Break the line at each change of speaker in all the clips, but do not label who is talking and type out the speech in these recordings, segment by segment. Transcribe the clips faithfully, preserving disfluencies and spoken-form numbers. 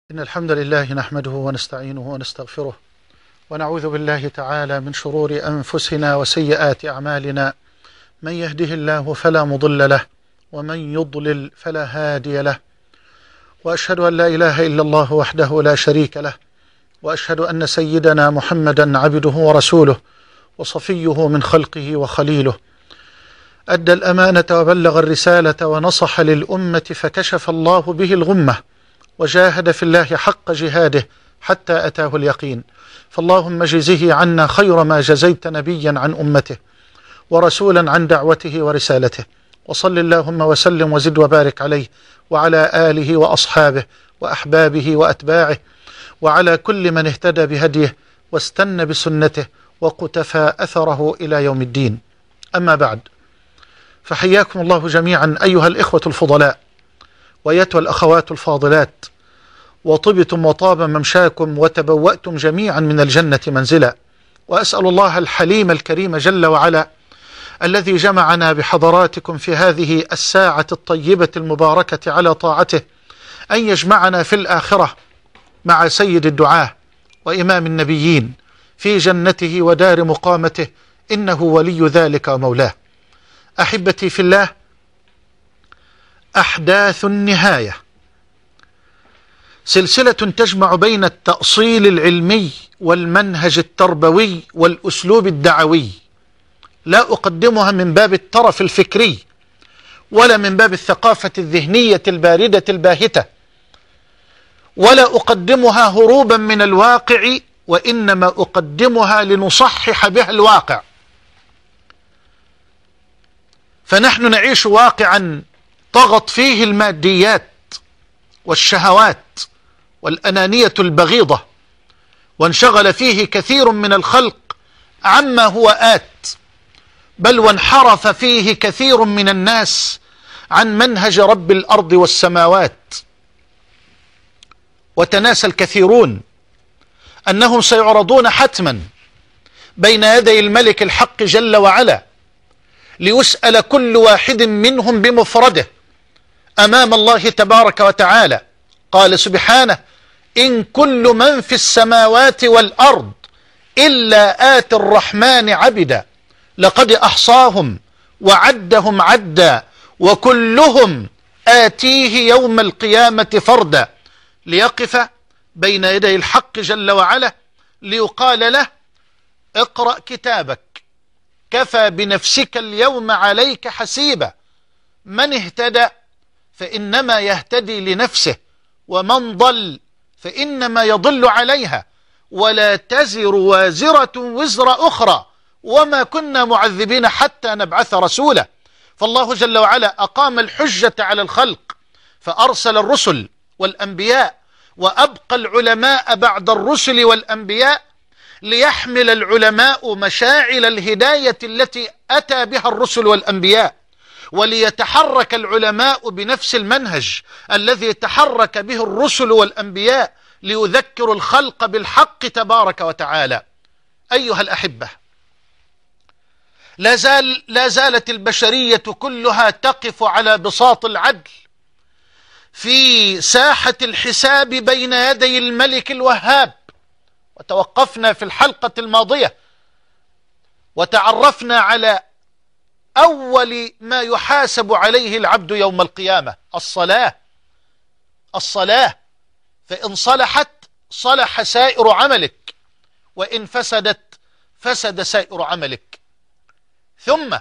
إن الحمد لله نحمده ونستعينه ونستغفره ونعوذ بالله تعالى من شرور أنفسنا وسيئات أعمالنا. من يهده الله فلا مضل له ومن يضلل فلا هادي له، وأشهد أن لا إله إلا الله وحده لا شريك له، وأشهد أن سيدنا محمدا عبده ورسوله وصفيه من خلقه وخليله، أدى الأمانة وبلغ الرسالة ونصح للأمة فكشف الله به الغمة وجاهد في الله حق جهاده حتى أتاه اليقين. فاللهم جزه عنا خير ما جزيت نبيا عن أمته ورسولا عن دعوته ورسالته، وصل اللهم وسلم وزد وبارك عليه وعلى آله وأصحابه وأحبابه وأتباعه وعلى كل من اهتدى بهديه واستنى بسنته وقتفى أثره إلى يوم الدين. أما بعد، فحياكم الله جميعا أيها الإخوة الفضلاء وأيتها الأخوات الفاضلات، وطبتم وطاب ممشاكم وتبوأتم جميعا من الجنة منزلا. وأسأل الله الحليم الكريم جل وعلا الذي جمعنا بحضراتكم في هذه الساعة الطيبة المباركة على طاعته أن يجمعنا في الآخرة مع سيد الدعاة وإمام النبيين في جنته ودار مقامته، إنه ولي ذلك ومولاه. أحبتي في الله، أحداث النهاية سلسلة تجمع بين التأصيل العلمي والمنهج التربوي والأسلوب الدعوي، لا أقدمها من باب الترف الفكري ولا من باب الثقافة الذهنية الباردة الباهتة، ولا أقدمها هروبا من الواقع، وإنما أقدمها لنصحح بها الواقع. فنحن نعيش واقعا طغت فيه الماديات والشهوات والأنانية البغيضة، وانشغل فيه كثير من الخلق عما هو آت، بل وانحرف فيه كثير من الناس عن منهج رب الأرض والسماوات. وتناسى الكثيرون أنهم سيعرضون حتما بين يدي الملك الحق جل وعلا ليسأل كل واحد منهم بمفرده أمام الله تبارك وتعالى. قال سبحانه: إن كل من في السماوات والأرض إلا آتي الرحمن عبدا لقد أحصاهم وعدهم عدا وكلهم آتيه يوم القيامة فردا، ليقف بين يدي الحق جل وعلا ليقال له: اقرأ كتابك كفى بنفسك اليوم عليك حسيبا، من اهتدى فإنما يهتدي لنفسه، ومن ضل فإنما يضل عليها، ولا تزر وازرة وزر أخرى، وما كنا معذبين حتى نبعث رسولا. فالله جل وعلا أقام الحجة على الخلق فأرسل الرسل والأنبياء، وأبقى العلماء بعد الرسل والأنبياء ليحمل العلماء مشاعل الهداية التي أتى بها الرسل والأنبياء، وليتحرك العلماء بنفس المنهج الذي تحرك به الرسل والأنبياء ليذكروا الخلق بالحق تبارك وتعالى. أيها الأحبة، لا زال لا زالت البشرية كلها تقف على بساط العدل في ساحة الحساب بين يدي الملك الوهاب. وتوقفنا في الحلقة الماضية وتعرفنا على أول ما يحاسب عليه العبد يوم القيامة: الصلاة. الصلاة فإن صلحت صلح سائر عملك، وإن فسدت فسد سائر عملك. ثم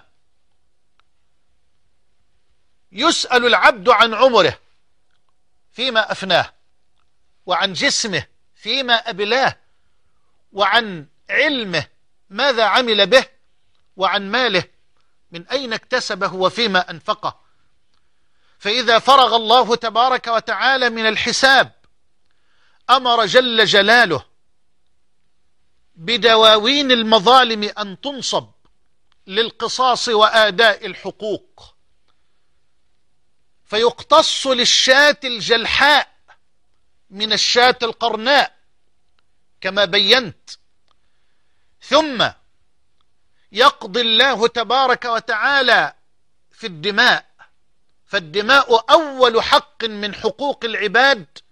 يسأل العبد عن عمره فيما أفناه، وعن جسمه فيما أبلاه، وعن علمه ماذا عمل به، وعن ماله من أين اكتسبه وفيما أنفقه. فإذا فرغ الله تبارك وتعالى من الحساب أمر جل جلاله بدواوين المظالم أن تنصب للقصاص وآداء الحقوق، فيقتص للشاة الجلحاء من الشاة القرناء كما بينت، ثم يقضي الله تبارك وتعالى في الدماء. فالدماء أول حق من حقوق العباد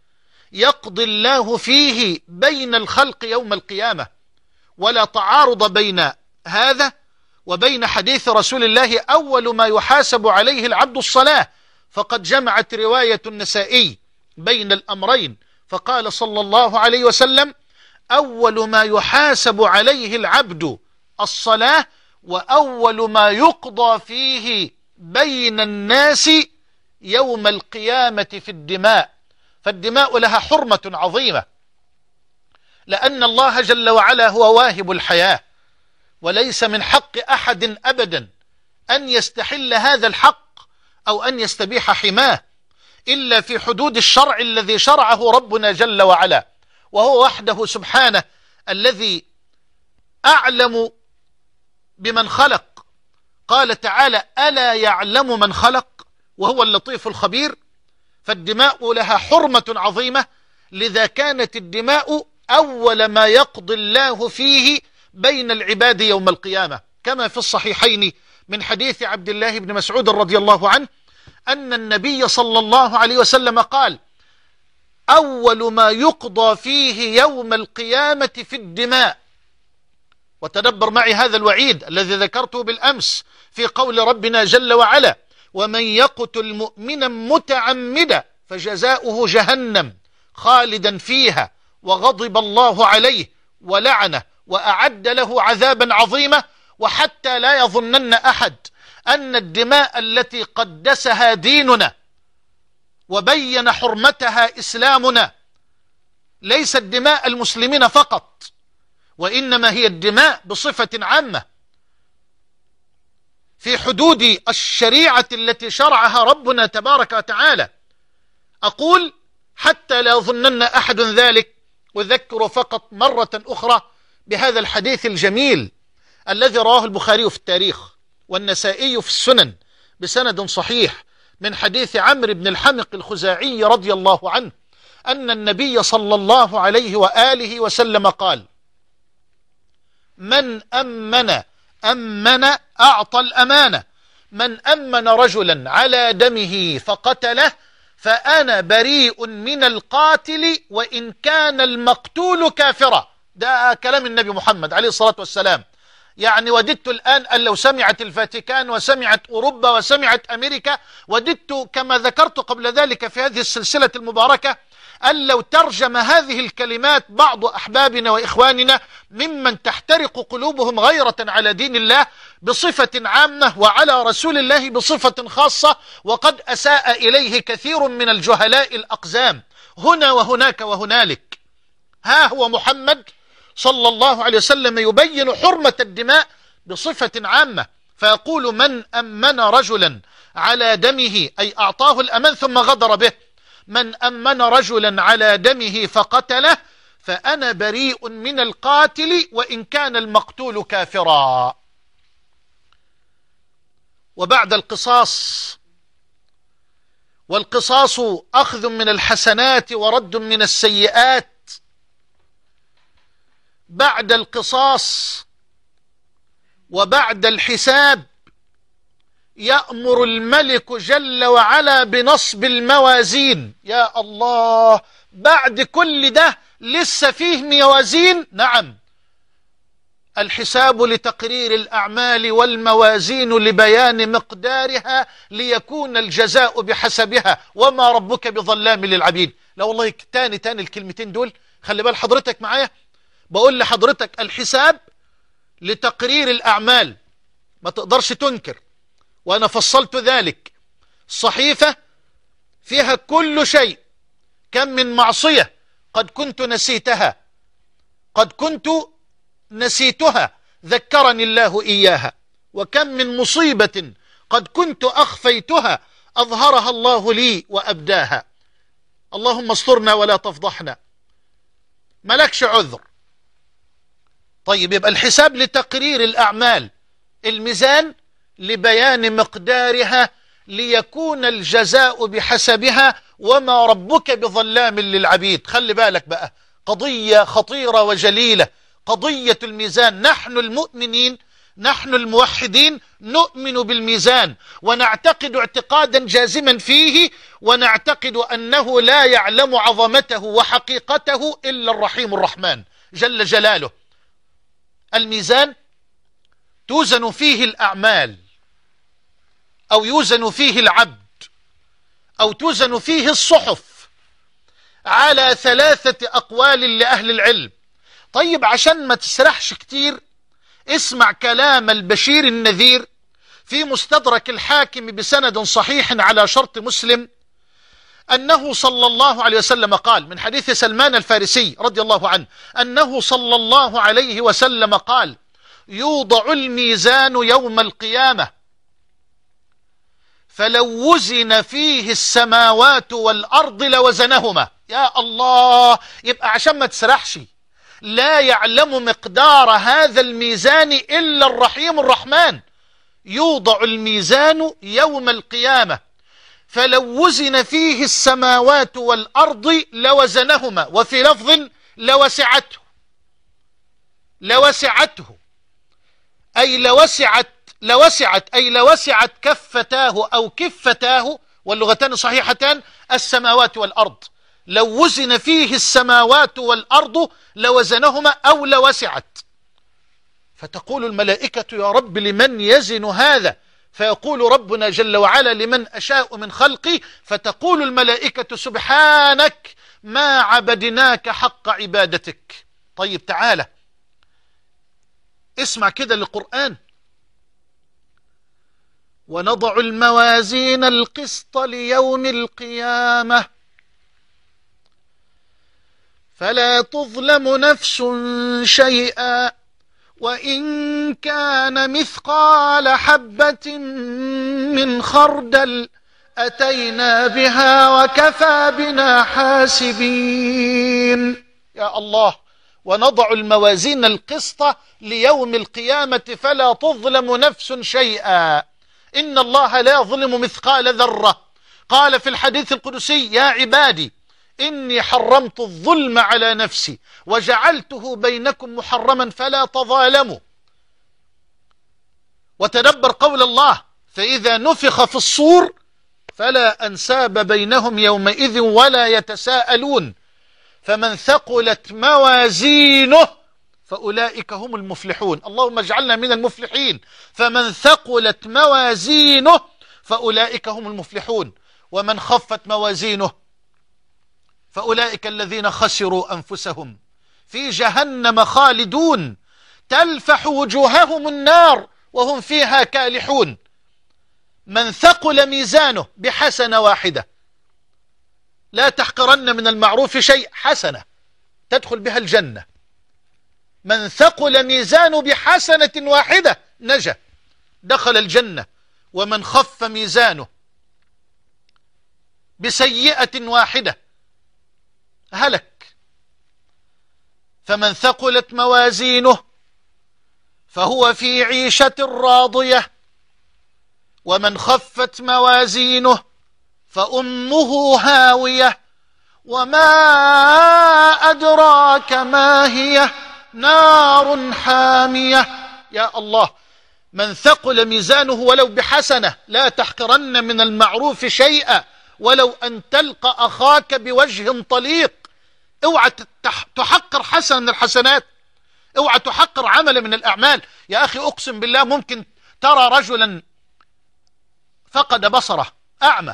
يقضي الله فيه بين الخلق يوم القيامة، ولا تعارض بين هذا وبين حديث رسول الله أول ما يحاسب عليه العبد الصلاة، فقد جمعت رواية النسائي بين الأمرين، فقال صلى الله عليه وسلم: أول ما يحاسب عليه العبد الصلاة، وأول ما يقضى فيه بين الناس يوم القيامة في الدماء. فالدماء لها حرمة عظيمة، لأن الله جل وعلا هو واهب الحياة، وليس من حق أحد أبدا أن يستحل هذا الحق أو أن يستبيح حماه إلا في حدود الشرع الذي شرعه ربنا جل وعلا، وهو وحده سبحانه الذي أعلم بمن خلق. قال تعالى: ألا يعلم من خلق وهو اللطيف الخبير. فالدماء لها حرمة عظيمة، لذا كانت الدماء أول ما يقضي الله فيه بين العباد يوم القيامة، كما في الصحيحين من حديث عبد الله بن مسعود رضي الله عنه أن النبي صلى الله عليه وسلم قال: أول ما يقضى فيه يوم القيامة في الدماء. وتدبر معي هذا الوعيد الذي ذكرته بالأمس في قول ربنا جل وعلا: ومن يقتل مؤمنا متعمدا فجزاؤه جهنم خالدا فيها وغضب الله عليه ولعنه وأعد له عذابا عظيما. وحتى لا يظنن أحد أن الدماء التي قدسها ديننا وبين حرمتها إسلامنا ليست دماء المسلمين فقط، وإنما هي الدماء بصفة عامة في حدود الشريعة التي شرعها ربنا تبارك وتعالى. أقول حتى لا يظنن أحد ذلك، أذكر فقط مرة أخرى بهذا الحديث الجميل الذي رواه البخاري في التاريخ والنسائي في السنن بسند صحيح من حديث عمرو بن الحمق الخزاعي رضي الله عنه أن النبي صلى الله عليه وآله وسلم قال: من أمن أمن أعطى الأمانة، من أمن رجلا على دمه فقتله فأنا بريء من القاتل وإن كان المقتول كافرا. ده كلام النبي محمد عليه الصلاة والسلام. يعني وددت الآن أن لو سمعت الفاتيكان وسمعت أوروبا وسمعت أمريكا، وددت كما ذكرت قبل ذلك في هذه السلسلة المباركة أن لو ترجم هذه الكلمات بعض أحبابنا وإخواننا ممن تحترق قلوبهم غيرة على دين الله بصفة عامة وعلى رسول الله بصفة خاصة، وقد أساء إليه كثير من الجهلاء الأقزام هنا وهناك وهنالك. ها هو محمد صلى الله عليه وسلم يبين حرمة الدماء بصفة عامة، فيقول: من أمن رجلا على دمه، أي أعطاه الأمان ثم غدر به، من أمن رجلا على دمه فقتله فأنا بريء من القاتل وإن كان المقتول كافرا. وبعد القصاص، والقصاص أخذ من الحسنات ورد من السيئات، بعد القصاص وبعد الحساب يأمر الملك جل وعلا بنصب الموازين. يا الله، بعد كل ده لسه فيه موازين؟ نعم. الحساب لتقرير الأعمال والموازين لبيان مقدارها ليكون الجزاء بحسبها وما ربك بظلام للعبيد. لا والله، تاني تاني الكلمتين دول، خلي بال حضرتك معايا. بقول لحضرتك الحساب لتقرير الأعمال، ما تقدرش تنكر، وأنا فصلت ذلك. الصحيفة فيها كل شيء، كم من معصية قد كنت نسيتها، قد كنت نسيتها ذكرني الله إياها، وكم من مصيبة قد كنت أخفيتها أظهرها الله لي وأبداها. اللهم استرنا ولا تفضحنا، ملكش عذر. طيب، يبقى الحساب لتقرير الأعمال، الميزان لبيان مقدارها ليكون الجزاء بحسبها وما ربك بظلام للعبيد. خلي بالك بقى، قضية خطيرة وجليلة، قضية الميزان. نحن المؤمنين نحن الموحدين نؤمن بالميزان ونعتقد اعتقادا جازما فيه، ونعتقد أنه لا يعلم عظمته وحقيقته إلا الرحيم الرحمن جل جلاله. الميزان توزن فيه الأعمال، أو يوزن فيه العبد، أو توزن فيه الصحف، على ثلاثة أقوال لأهل العلم. طيب عشان ما تسرحش كتير، اسمع كلام البشير النذير في مستدرك الحاكم بسند صحيح على شرط مسلم، أنه صلى الله عليه وسلم قال، من حديث سلمان الفارسي رضي الله عنه، أنه صلى الله عليه وسلم قال: يوضع الميزان يوم القيامة فلو وزن فيه السماوات والأرض لوزنهما. يا الله! يبقى عشان ما تسرحش، لا يعلم مقدار هذا الميزان إلا الرحيم الرحمن. يوضع الميزان يوم القيامة فلو وزن فيه السماوات والأرض لوزنهما، وفي لفظ لوسعته. لوسعته أي لوسعت لوسعت أي لوسعت كفتاه أو كفتاه، واللغتان صحيحتان، السماوات والأرض. لو وزن فيه السماوات والأرض لوزنهما أو لوسعت. فتقول الملائكة: يا رب لمن يزن هذا؟ فيقول ربنا جل وعلا: لمن أشاء من خلقي. فتقول الملائكة: سبحانك ما عبدناك حق عبادتك. طيب تعالى اسمع كده للقرآن: ونضع الموازين القسط ليوم القيامة فلا تظلم نفس شيئا وإن كان مثقال حبة من خردل أتينا بها وكفى بنا حاسبين. يا الله! ونضع الموازين القسط ليوم القيامة فلا تظلم نفس شيئا. إن الله لا يظلم مثقال ذرة. قال في الحديث القدسي: يا عبادي إني حرمت الظلم على نفسي وجعلته بينكم محرما فلا تظالموا. وتدبر قول الله: فإذا نفخ في الصور فلا أنساب بينهم يومئذ ولا يتساءلون فمن ثقلت موازينه فأولئك هم المفلحون. اللهم اجعلنا من المفلحين. فمن ثقلت موازينه فأولئك هم المفلحون. ومن خفت موازينه فأولئك الذين خسروا أنفسهم في جهنم خالدون تلفح وجوههم النار وهم فيها كالحون. من ثقل ميزانه بحسنة واحدة، لا تحقرن من المعروف شيء، حسنة تدخل بها الجنة. من ثقل ميزانه بحسنة واحدة نجا، دخل الجنة. ومن خف ميزانه بسيئة واحدة هلك. فمن ثقلت موازينه فهو في عيشة راضية ومن خفت موازينه فأمه هاوية وما أدراك ما هي نار حامية. يا الله! من ثقل ميزانه ولو بحسنة، لا تحقرن من المعروف شيئا ولو أن تلقى أخاك بوجه طليق. اوعى تحقر حسنة من الحسنات، اوعى تحقر عمل من الأعمال. يا أخي أقسم بالله ممكن ترى رجلا فقد بصره، أعمى،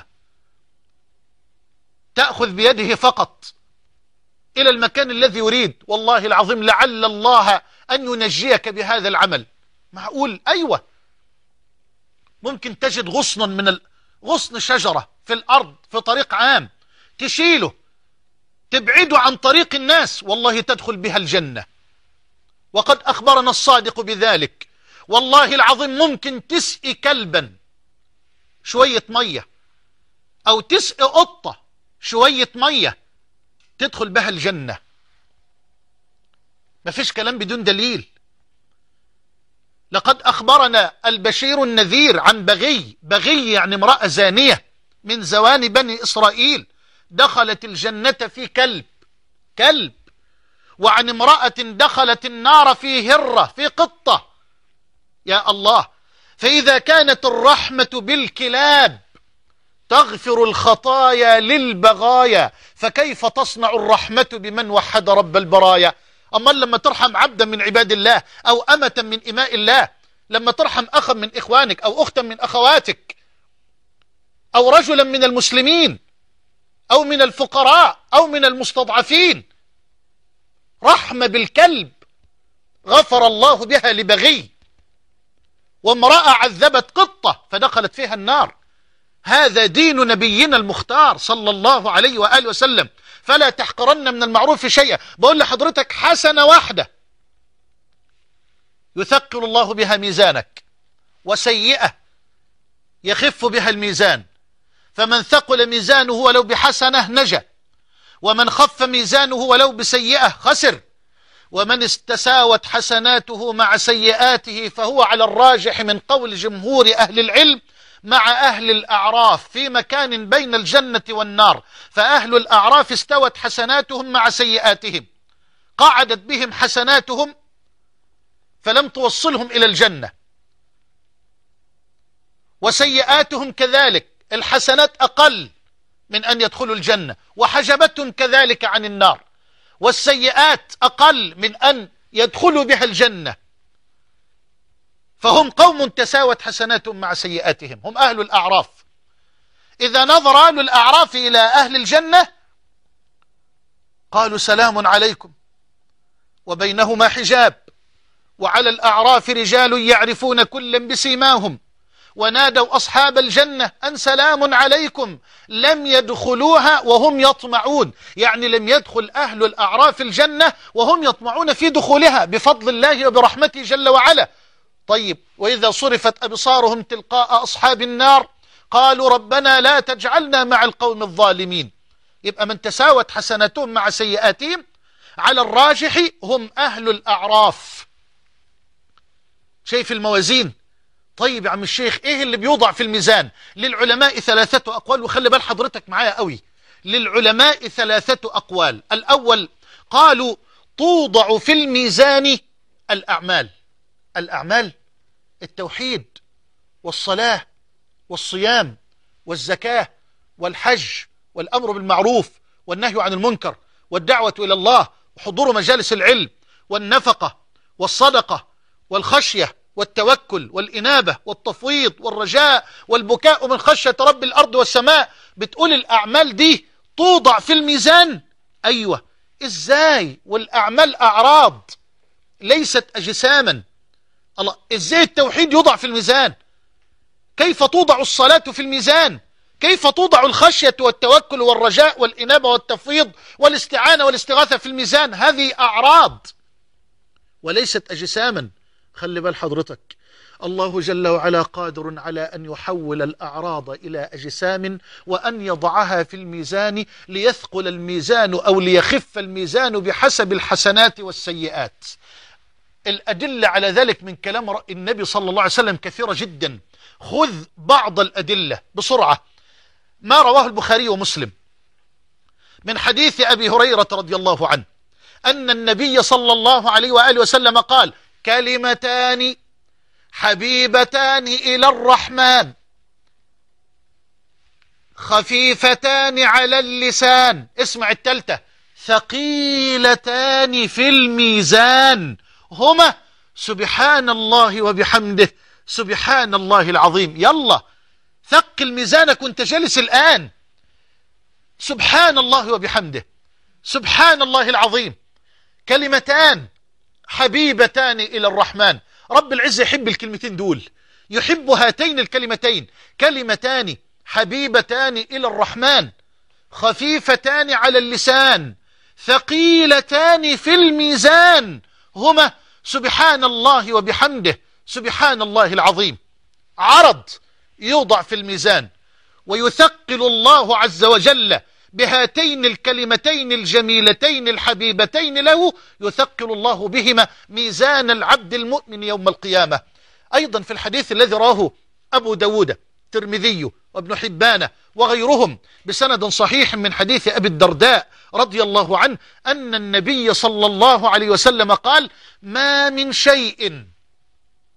تأخذ بيده فقط إلى المكان الذي يريد، والله العظيم لعل الله أن ينجيك بهذا العمل. معقول؟ أيوة. ممكن تجد غصنا من ال... غصن شجرة في الأرض في طريق عام، تشيله تبعده عن طريق الناس، والله تدخل بها الجنة. وقد أخبرنا الصادق بذلك. والله العظيم ممكن تسقي كلبا شوية مية أو تسقي قطة شوية مية تدخل بها الجنة. ما فيش كلام بدون دليل. لقد أخبرنا البشير النذير عن بغي، بغي يعني امرأة زانية من زوان بني إسرائيل دخلت الجنة في كلب كلب وعن امرأة دخلت النار في هرة في قطة. يا الله، فإذا كانت الرحمة بالكلاب تغفر الخطايا للبغايا، فكيف تصنع الرحمة بمن وحد رب البرايا؟ أما لما ترحم عبدا من عباد الله أو أمة من إماء الله، لما ترحم أخا من إخوانك أو أختا من أخواتك أو رجلا من المسلمين أو من الفقراء أو من المستضعفين، رحمة بالكلب غفر الله بها لبغي، وامرأة عذبت قطة فدخلت فيها النار. هذا دين نبينا المختار صلى الله عليه وآله وسلم. فلا تحقرن من المعروف شيئا. بقول لحضرتك حسنة واحدة يثقل الله بها ميزانك، وسيئة يخف بها الميزان، فمن ثقل ميزانه ولو بحسنة نجا، ومن خف ميزانه ولو بسيئة خسر، ومن استساوت حسناته مع سيئاته فهو على الراجح من قول جمهور أهل العلم مع أهل الأعراف في مكان بين الجنة والنار. فأهل الأعراف استوت حسناتهم مع سيئاتهم، قعدت بهم حسناتهم فلم توصلهم إلى الجنة، وسيئاتهم كذلك، الحسنات أقل من أن يدخلوا الجنة، وحجبتهم كذلك عن النار، والسيئات أقل من أن يدخلوا بها الجنة. فهم قوم تساوت حسناتهم مع سيئاتهم، هم أهل الأعراف. إذا نظر أهل الأعراف إلى أهل الجنة قالوا سلام عليكم، وبينهما حجاب، وعلى الأعراف رجال يعرفون كلا بسيماهم، ونادوا أصحاب الجنة أن سلام عليكم، لم يدخلوها وهم يطمعون، يعني لم يدخل أهل الأعراف الجنة وهم يطمعون في دخولها بفضل الله وبرحمته جل وعلا. طيب، وإذا صرفت أبصارهم تلقاء أصحاب النار قالوا ربنا لا تجعلنا مع القوم الظالمين. يبقى من تساوت حسناتهم مع سيئاتهم على الراجح هم أهل الأعراف. شايف الموازين؟ طيب يا عم الشيخ، ايه اللي بيوضع في الميزان؟ للعلماء ثلاثة أقوال، وخلي بال حضرتك معايا قوي. للعلماء ثلاثة أقوال. الأول قالوا توضع في الميزان الأعمال. الأعمال التوحيد والصلاة والصيام والزكاة والحج والأمر بالمعروف والنهي عن المنكر والدعوة إلى الله وحضور مجالس العلم والنفقة والصدقة والخشية والتوكل والإنابة والتفويض والرجاء والبكاء من خشية رب الأرض والسماء. بتقول الأعمال دي توضع في الميزان؟ أيوة. إزاي والأعمال أعراض ليست أجساما؟ الله، إزاي التوحيد يوضع في الميزان؟ كيف توضع الصلاة في الميزان؟ كيف توضع الخشية والتوكل والرجاء والإنابة والتفويض والاستعانة والاستغاثة في الميزان؟ هذه أعراض وليست أجساما. خلي بال حضرتك، الله جل وعلا قادر على أن يحول الأعراض إلى أجسام وأن يضعها في الميزان ليثقل الميزان أو ليخف الميزان بحسب الحسنات والسيئات. الأدلة على ذلك من كلام النبي صلى الله عليه وسلم كثيرة جدا. خذ بعض الأدلة بسرعة. ما رواه البخاري ومسلم من حديث أبي هريرة رضي الله عنه أن النبي صلى الله عليه وآله وسلم قال: كلمتان حبيبتان إلى الرحمن خفيفتان على اللسان، اسمع التالتة، ثقيلتان في الميزان، هما سبحان الله وبحمده سبحان الله العظيم. يلا ثقل ميزانك وانت جالس الآن. سبحان الله وبحمده سبحان الله العظيم، كلمتان حبيبتان إلى الرحمن. رب العزة يحب الكلمتين دول، يحب هاتين الكلمتين، كلمتان حبيبتان إلى الرحمن خفيفتان على اللسان ثقيلتان في الميزان، هما سبحان الله وبحمده سبحان الله العظيم. عرض يوضع في الميزان، ويثقل الله عز وجل بهاتين الكلمتين الجميلتين الحبيبتين له، يثقل الله بهما ميزان العبد المؤمن يوم القيامة. أيضا في الحديث الذي راه أبو داود الترمذي وابن حبان وغيرهم بسند صحيح من حديث أبي الدرداء رضي الله عنه أن النبي صلى الله عليه وسلم قال: ما من شيء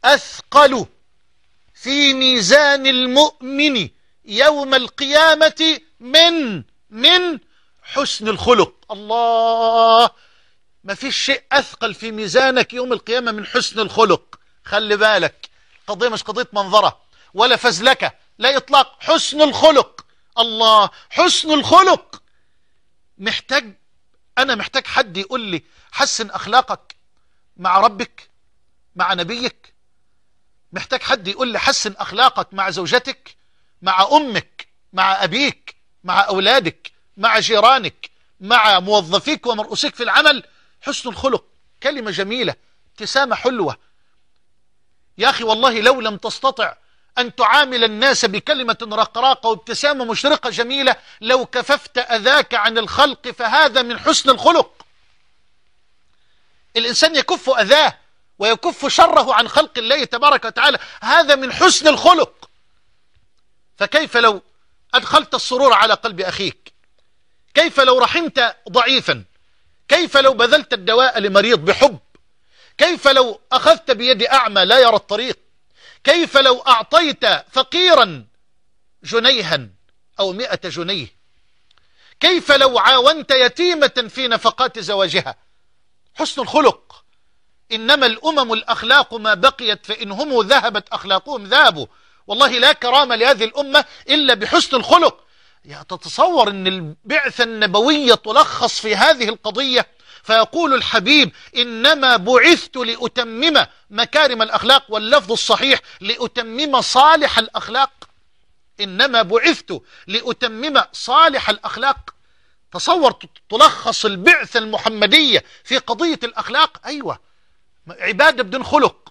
أثقل في ميزان المؤمن يوم القيامة من من حسن الخلق. الله، ما فيش شيء أثقل في ميزانك يوم القيامة من حسن الخلق. خلي بالك، قضية مش قضية منظرة ولا فزلكة، لا إطلاق، حسن الخلق. الله، حسن الخلق. محتاج، أنا محتاج حد يقول لي حسن أخلاقك مع ربك، مع نبيك. محتاج حد يقول لي حسن أخلاقك مع زوجتك، مع أمك، مع أبيك، مع أولادك، مع جيرانك، مع موظفيك ومرؤوسيك في العمل. حسن الخلق كلمة جميلة، ابتسامة حلوة. يا أخي والله لو لم تستطع أن تعامل الناس بكلمة رقراقة وابتسامة مشرقة جميلة، لو كففت أذاك عن الخلق، فهذا من حسن الخلق. الإنسان يكف أذاه ويكف شره عن خلق الله تبارك وتعالى، هذا من حسن الخلق. فكيف لو أدخلت السرور على قلب أخيك؟ كيف لو رحمت ضعيفا؟ كيف لو بذلت الدواء لمريض بحب؟ كيف لو أخذت بيد أعمى لا يرى الطريق؟ كيف لو أعطيت فقيرا جنيها أو مئة جنيه؟ كيف لو عاونت يتيمة في نفقات زواجها؟ حسن الخلق. إنما الأمم الأخلاق ما بقيت، فإن هم ذهبت أخلاقهم ذهبوا. والله لا كرامة لهذه الأمة إلا بحسن الخلق. يا تتصور أن البعثة النبوية تلخص في هذه القضية، فيقول الحبيب: إنما بعثت لأتمم مكارم الأخلاق، واللفظ الصحيح لأتمم صالح الأخلاق. إنما بعثت لأتمم صالح الأخلاق. تصور تلخص البعثة المحمدية في قضية الأخلاق. أيوة، عبادة بدون خلق،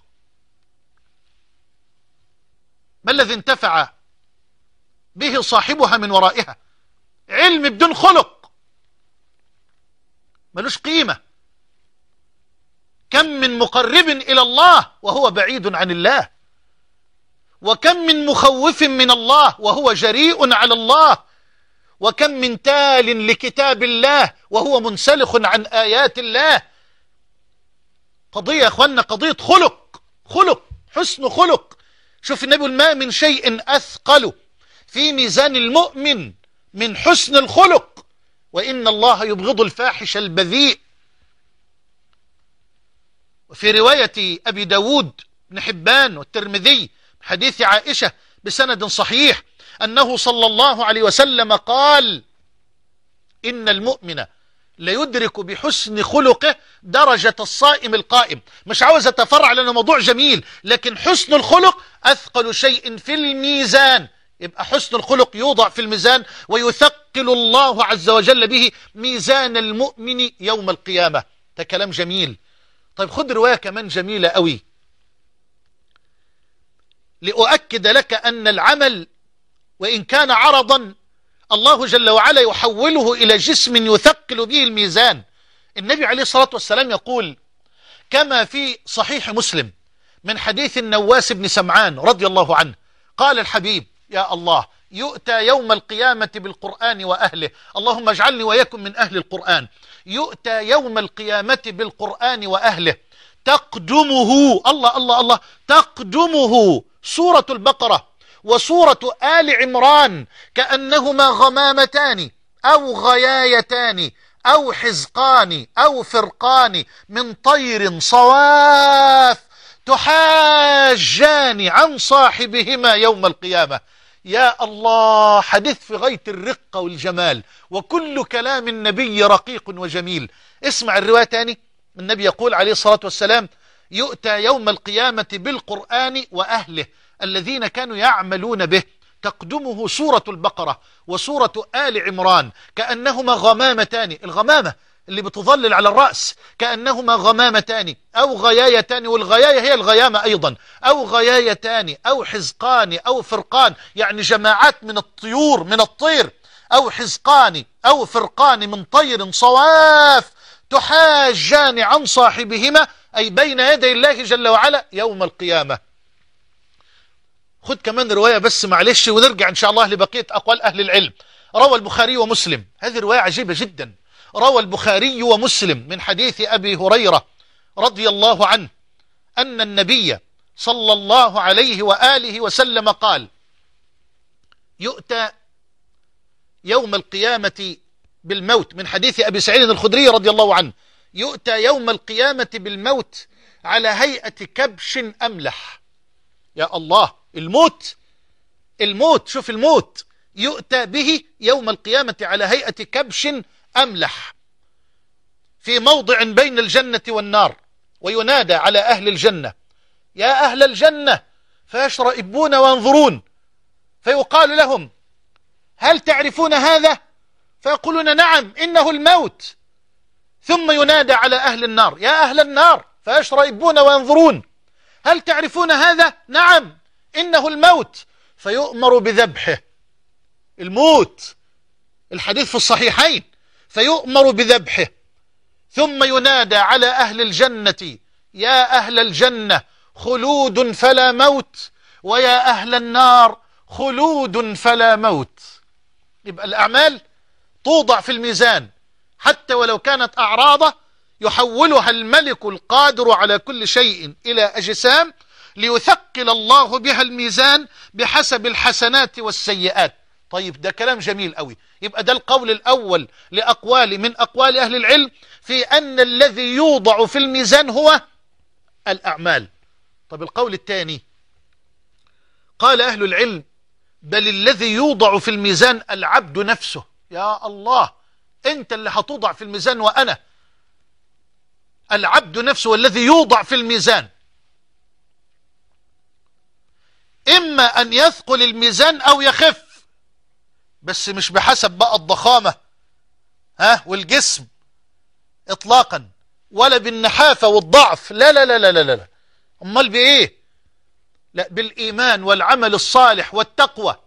ما الذي انتفع به صاحبها من ورائها؟ علم بدون خلق ملوش قيمة. كم من مقرب إلى الله وهو بعيد عن الله، وكم من مخوف من الله وهو جريء على الله، وكم من تال لكتاب الله وهو منسلخ عن آيات الله. قضية يا أخوانا، قضية خلق، خلق، حسن خلق. شوف النبي يقول: ما من شيء أثقل في ميزان المؤمن من حسن الخلق، وإن الله يبغض الفاحش البذيء. وفي رواية أبي داود بن حبان والترمذي حديث عائشة بسند صحيح أنه صلى الله عليه وسلم قال: إن المؤمن ليدرك بحسن خلقه درجة الصائم القائم. مش عاوز أتفرع لأنه موضوع جميل، لكن حسن الخلق أثقل شيء في الميزان. يبقى حسن الخلق يوضع في الميزان، ويثقل الله عز وجل به ميزان المؤمن يوم القيامة. ده كلام جميل. طيب خد رواية كمان جميلة قوي لأؤكد لك أن العمل وإن كان عرضا، الله جل وعلا يحوله إلى جسم يثقل به الميزان. النبي عليه الصلاة والسلام يقول كما في صحيح مسلم من حديث النواس بن سمعان رضي الله عنه، قال الحبيب: يا الله، يؤتى يوم القيامة بالقرآن وأهله، اللهم اجعلني وإياكم من أهل القرآن. يؤتى يوم القيامة بالقرآن وأهله، تقدمه الله الله الله تقدمه سورة البقرة وسورة آل عمران كأنهما غمامتان أو غيايتان أو حزقان أو فرقان من طير صواف تحاجان عن صاحبهما يوم القيامة. يا الله، حديث في غاية الرقة والجمال، وكل كلام النبي رقيق وجميل. اسمع الرواية تاني. النبي يقول عليه الصلاة والسلام: يؤتى يوم القيامة بالقرآن وأهله الذين كانوا يعملون به، تقدمه سورة البقرة وسورة آل عمران كأنهما غمامتان، الغمامة اللي بتظلل على الرأس، كأنهما غمامتان أو غيايتان، والغياية هي الغيامة أيضا، أو غيايتان أو حزقان أو فرقان، يعني جماعات من الطيور من الطير، أو حزقان أو فرقان من طير صواف تحاجان عن صاحبهما، أي بين يدي الله جل وعلا يوم القيامة. خد كمان رواية بس معلش ونرجع إن شاء الله لبقية أقوال أهل العلم. روى البخاري ومسلم، هذه رواية عجيبة جدا. روى البخاري ومسلم من حديث أبي هريرة رضي الله عنه أن النبي صلى الله عليه وآله وسلم قال: يؤتى يوم القيامة بالموت، من حديث أبي سعيد الخدري رضي الله عنه، يؤتى يوم القيامة بالموت على هيئة كبش أملح. يا الله، الموت الموت شوف الموت يؤتى به يوم القيامة على هيئة كبش أملح في موضع بين الجنة والنار، وينادى على أهل الجنة: يا أهل الجنة، فيشرئبون وينظرون، فيقال لهم: هل تعرفون هذا؟ فيقولون: نعم، إنه الموت. ثم ينادى على أهل النار: يا أهل النار، فيشرئبون وينظرون، هل تعرفون هذا؟ نعم، إنه الموت. فيؤمر بذبحه، الموت، الحديث في الصحيحين، فيؤمر بذبحه. ثم ينادى على أهل الجنة: يا أهل الجنة، خلود فلا موت، ويا أهل النار، خلود فلا موت. يبقى الأعمال توضع في الميزان، حتى ولو كانت أعراضه يحولها الملك القادر على كل شيء إلى أجسام ليثقل الله بها الميزان بحسب الحسنات والسيئات. طيب، ده كلام جميل قوي. يبقى ده القول الأول لأقوال من أقوال أهل العلم في أن الذي يوضع في الميزان هو الأعمال. طب القول الثاني، قال أهل العلم: بل الذي يوضع في الميزان العبد نفسه. يا الله، أنت اللي هتوضع في الميزان وأنا. العبد نفسه والذي يوضع في الميزان، إما أن يثقل الميزان أو يخف، بس مش بحسب بقى الضخامة ها والجسم إطلاقا، ولا بالنحافة والضعف، لا لا لا لا لا لا. أمال بإيه؟ لا، بالإيمان والعمل الصالح والتقوى.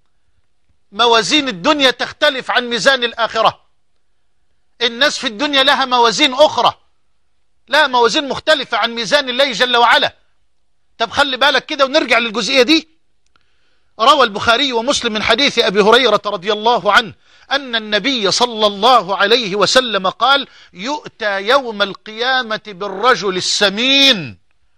موازين الدنيا تختلف عن ميزان الآخرة. الناس في الدنيا لها موازين أخرى، لا، موازين مختلفة عن ميزان الله جل وعلا. طب خلي بالك كده ونرجع للجزئية دي. روى البخاري ومسلم من حديث أبي هريرة رضي الله عنه أن النبي صلى الله عليه وسلم قال: يؤتى يوم القيامة بالرجل السمين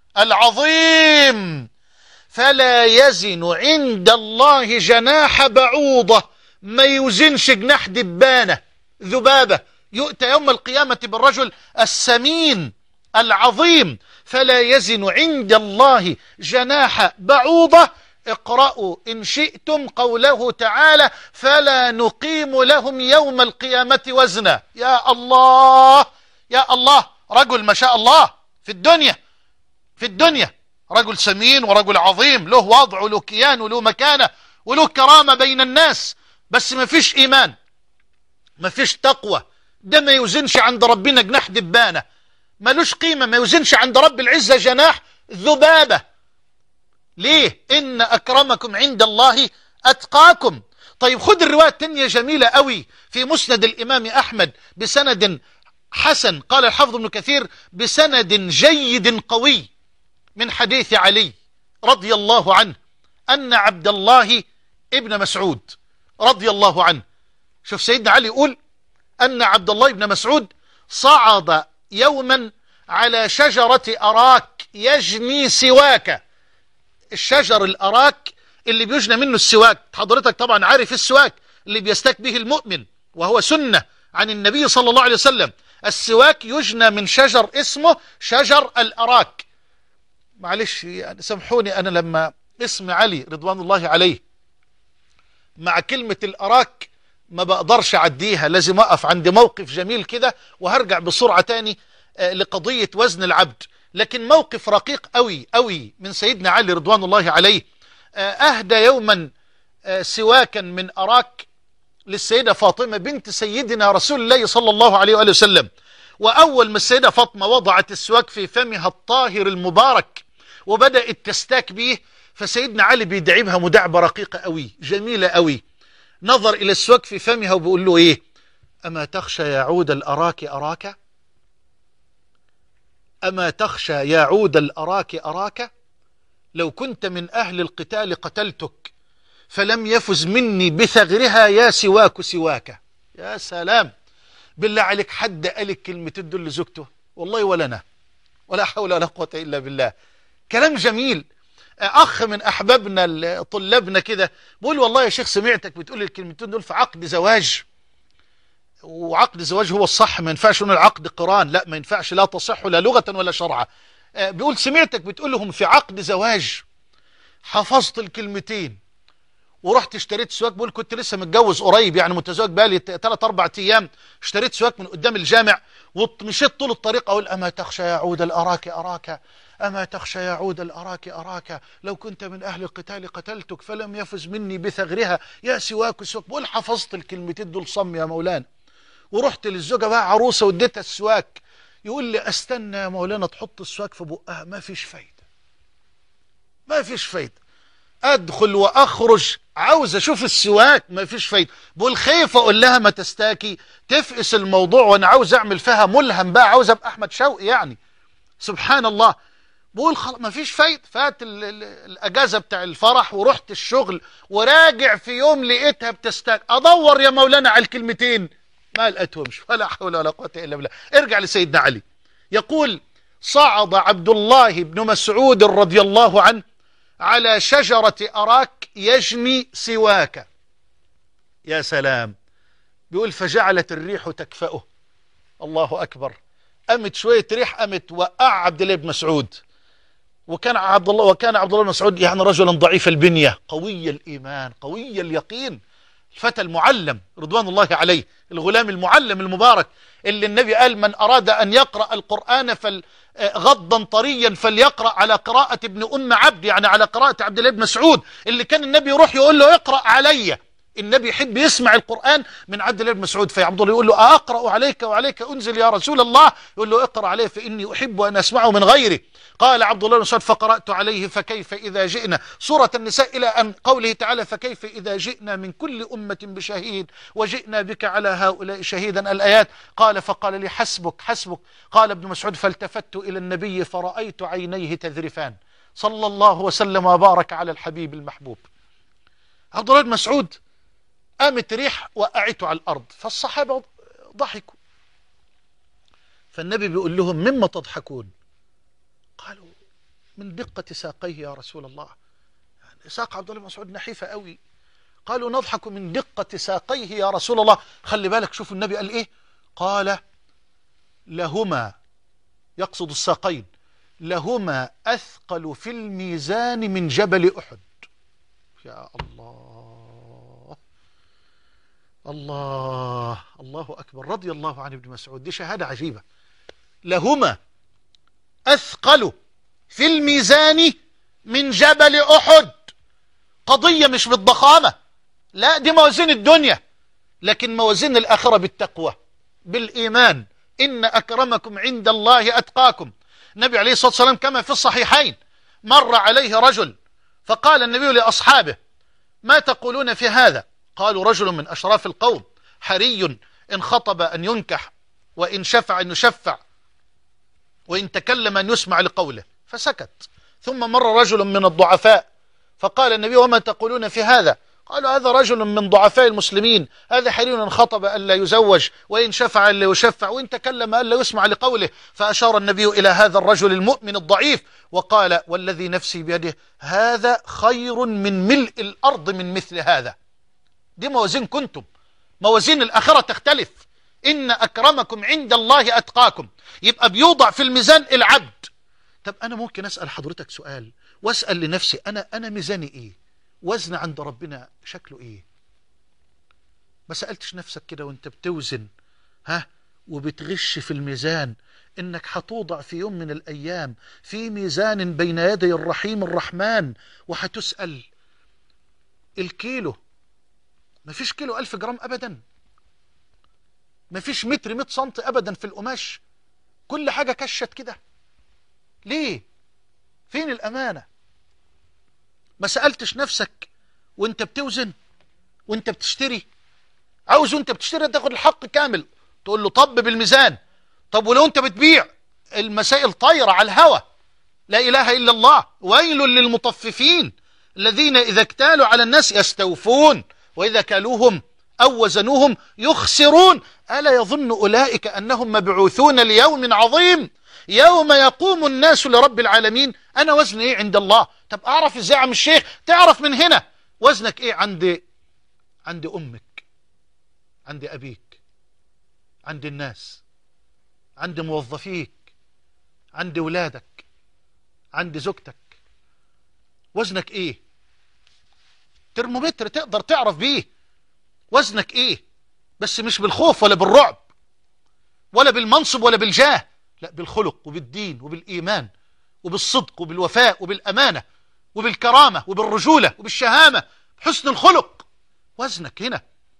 العظيم فلا يزن عند الله جناح بعوضة، ما يوزنش جناح دبانة ذبابة. يؤتى يوم القيامة بالرجل السمين العظيم فلا يزن عند الله جناح بعوضة. اقرأوا إن شئتم قوله تعالى: فلا نقيم لهم يوم القيامة وزنا. يا الله يا الله، رجل ما شاء الله في الدنيا في الدنيا رجل سمين ورجل عظيم، له وضع وله كيان وله مكانة وله كرامة بين الناس، بس ما فيش إيمان، ما فيش تقوى. ده ما يوزنش عند ربنا جناح دبانة، ملوش قيمة، ما يوزنش عند رب العزة جناح ذبابة. ليه؟ إن أكرمكم عند الله أتقاكم. طيب خد الرواية التانية جميلة قوي في مسند الإمام أحمد بسند حسن، قال الحافظ ابن كثير بسند جيد قوي، من حديث علي رضي الله عنه أن عبد الله ابن مسعود رضي الله عنه، شوف سيدنا علي يقول أن عبد الله ابن مسعود صعد يوما على شجرة أراك يجني سواك. الشجر الأراك اللي بيجنى منه السواك، حضرتك طبعا عارف السواك اللي بيستك به المؤمن، وهو سنة عن النبي صلى الله عليه وسلم. السواك يجنى من شجر اسمه شجر الأراك. معلش يعني سامحوني، أنا لما اسم علي رضوان الله عليه مع كلمة الأراك ما بقدرش أعديها، لازم أقف عند موقف جميل كده وهرجع بسرعة تاني لقضية وزن العبد. لكن موقف رقيق قوي قوي من سيدنا علي رضوان الله عليه. أهدى يوما سواكا من أراك للسيدة فاطمة بنت سيدنا رسول الله صلى الله عليه وآله وسلم. وأول ما السيدة فاطمة وضعت السواك في فمها الطاهر المبارك وبدأت تستاك به، فسيدنا علي بيدعي بها مداعبة رقيقة قوي جميلة قوي. نظر إلى السواك في فمها وبيقول له إيه؟ أما تخشى يا عود الأراك أراك؟ أما تخشى يا عود الأراك أراك؟ لو كنت من أهل القتال قتلتك، فلم يفز مني بثغرها يا سواك سواك. يا سلام، بالله عليك حد قال الكلمتين دول لزوجته؟ والله ولا أنا، ولا حول ولا قوة إلا بالله. كلام جميل. اخ من احبابنا طلابنا كده بقول والله يا شيخ سمعتك بتقول الكلمتين دول في عقد زواج، وعقد الزواج هو الصح، ما ينفعش نقول العقد قران، لا ما ينفعش، لا تصح لا لغة ولا شرعا. بيقول سمعتك بتقول لهم في عقد زواج، حفظت الكلمتين ورحت اشتريت سواك. بقول كنت لسه متجوز قريب يعني متزوج بقالي ثلاث اربع ايام، اشتريت سواك من قدام الجامع ومشيت طول الطريق اقول اما تخشى يا عود الاراك اراك، اما تخشى يا عود الاراك اراك، لو كنت من اهل القتال قتلتك فلم يفز مني بثغرها يا سواك السواك. بقول حفظت الكلمتين دول صم يا مولانا، ورحت للزوجه بقى عروسه واديتها السواك. يقول لي استنى يا مولانا تحط السواك في بقها، ما فيش فايده، ما فيش فايده، ادخل واخرج عاوز اشوف السواك ما فيش فايده. بقول خايف اقول لها ما تستاكي تفقس الموضوع وانا عاوز اعمل فيها ملهم بقى، عاوز ابقى احمد شوقي يعني. سبحان الله. بقول خلاص ما فيش فايده. فات الاجازه بتاع الفرح ورحت الشغل وراجع في يوم لقيتها بتستاك، ادور يا مولانا على الكلمتين ما لقيتهمش، ولا حول ولا قوه الا بالله. ارجع لسيدنا علي يقول صعد عبد الله بن مسعود رضي الله عنه على شجرة أراك يجني سواك. يا سلام. بيقول فجعلت الريح تكفأه. الله أكبر. قامت شوية ريح قامت وقع عبد الله بن مسعود. وكان عبد الله وكان عبد الله بن مسعود يعني رجلا ضعيف البنية قوي الإيمان قوي اليقين، الفتى المعلم رضوان الله عليه، الغلام المعلم المبارك اللي النبي قال من أراد أن يقرأ القرآن فل غضا طريا فليقرأ على قراءة ابن أم عبد، يعني على قراءة عبد الله بن مسعود اللي كان النبي يروح يقول له اقرأ علي. النبي يحب يسمع القرآن من عبد الله بن مسعود، فعبد الله يقول له أقرأ عليك وعليك أنزل يا رسول الله، يقول له اقرأ عليه فإني أحب أن أسمعه من غيره. قال عبد الله بن مسعود فقرأت عليه فكيف إذا جئنا، سورة النساء إلى أن قوله تعالى فكيف إذا جئنا من كل أمة بشهيد وجئنا بك على هؤلاء شهيدا الآيات. قال فقال لي حسبك حسبك. قال ابن مسعود فالتفت إلى النبي فرأيت عينيه تذرفان. صلى الله وسلم وبارك على الحبيب المحبوب. عبد الله بن مسعود قامت ريح وقعته على الأرض، فالصحابة ضحكوا، فالنبي بيقول لهم مما تضحكون؟ قالوا من دقة ساقيه يا رسول الله، يعني ساق عبد الله بن مسعود نحيفة قوي. قالوا نضحك من دقة ساقيه يا رسول الله. خلي بالك شوفوا النبي قال ايه، قال لهما، يقصد الساقين، لهما أثقل في الميزان من جبل أحد. يا الله الله الله أكبر. رضي الله عن ابن مسعود. دي شهادة عجيبة. لهما أثقل في الميزان من جبل أحد. قضية مش بالضخامة، لا دي موازين الدنيا، لكن موازين الآخرة بالتقوى بالإيمان. إن أكرمكم عند الله أتقاكم. النبي عليه الصلاة والسلام كما في الصحيحين مر عليه رجل فقال النبي لأصحابه ما تقولون في هذا؟ قالوا رجل من أشراف القوم حري إن خطب أن ينكح وإن شفع أن يشفع وإن تكلم أن يسمع لقوله، فسكت. ثم مر رجل من الضعفاء فقال النبي وما تقولون في هذا؟ قالوا هذا رجل من ضعفاء المسلمين، هذا حري إن خطب ألا يزوج وإن شفع ألا يشفع وإن تكلم ألا يسمع لقوله. فأشار النبي إلى هذا الرجل المؤمن الضعيف وقال والذي نفسي بيده هذا خير من ملء الأرض من مثل هذا. دي موازين كنتم، موازين الآخرة تختلف. إن أكرمكم عند الله أتقاكم. يبقى بيوضع في الميزان العبد. طب أنا ممكن أسأل حضرتك سؤال وأسأل لنفسي أنا أنا ميزاني إيه؟ وزن عند ربنا شكله إيه؟ ما سألتش نفسك كده وانت بتوزن ها وبتغش في الميزان إنك هتوضع في يوم من الأيام في ميزان بين يدي الرحيم الرحمن وهتسأل الكيلو. ما فيش كيلو ألف جرام أبدا، ما فيش متر مئة سنتي أبدا في القماش، كل حاجة كشت كده. ليه؟ فين الأمانة؟ ما سألتش نفسك وانت بتوزن وانت بتشتري؟ عاوز وانت بتشتري تاخد الحق كامل، تقول له طب بالميزان. طب ولو انت بتبيع المسائل طايرة على الهوى. لا إله إلا الله. ويل للمطففين الذين إذا اكتالوا على الناس يستوفون وإذا كالوهم أو وزنوهم يخسرون. ألا يظن أولئك أنهم مبعوثون ليوم عظيم يوم يقوم الناس لرب العالمين؟ أنا وزني إيه عند الله؟ طب أعرف إزاي يا عم الشيخ؟ تعرف من هنا وزنك إيه عند عند أمك، عند أبيك، عند الناس، عند موظفيك، عند ولادك، عند زوجتك. وزنك إيه؟ ترمومتر تقدر تعرف بيه وزنك إيه، بس مش بالخوف ولا بالرعب ولا بالمنصب ولا بالجاه، لا، بالخلق وبالدين وبالإيمان وبالصدق وبالوفاء وبالأمانة وبالكرامة وبالرجولة وبالشهامة، بحسن الخلق. وزنك هنا.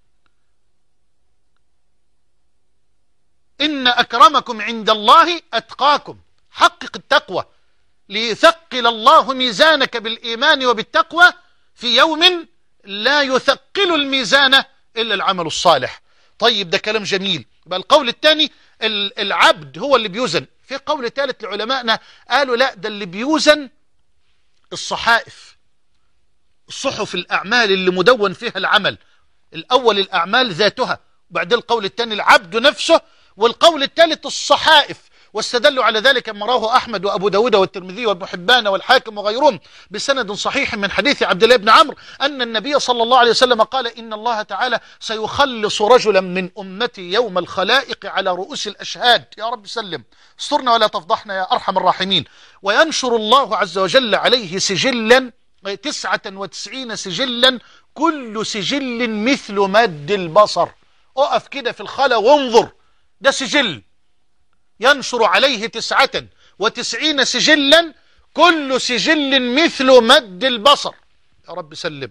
إن أكرمكم عند الله أتقاكم. حقق التقوى ليثقل الله ميزانك بالإيمان وبالتقوى في يوم لا يثقل الميزان إلا العمل الصالح. طيب ده كلام جميل. بقى القول الثاني العبد هو اللي بيوزن. في قول ثالث لعلمائنا قالوا لا، ده اللي بيوزن الصحائف، الصحف الأعمال اللي مدون فيها العمل. الأول الأعمال ذاتها، وبعدين القول الثاني العبد نفسه، والقول الثالث الصحائف. واستدلوا على ذلك ما رواه أحمد وأبو داود والترمذي وابن حبان والحاكم وغيرهم بسند صحيح من حديث عبد الله بن عمرو أن النبي صلى الله عليه وسلم قال إن الله تعالى سيخلص رجلا من أمتي يوم الخلائق على رؤوس الأشهاد. يا رب سلم، استرنا ولا تفضحنا يا أرحم الراحمين. وينشر الله عز وجل عليه سجلا تسعة وتسعين سجلا، كل سجل مثل مد البصر. اقف كده في الخلا وانظر، ده سجل ينشر عليه تسعة وتسعين سجلا، كل سجل مثل مد البصر. يا رب سلم.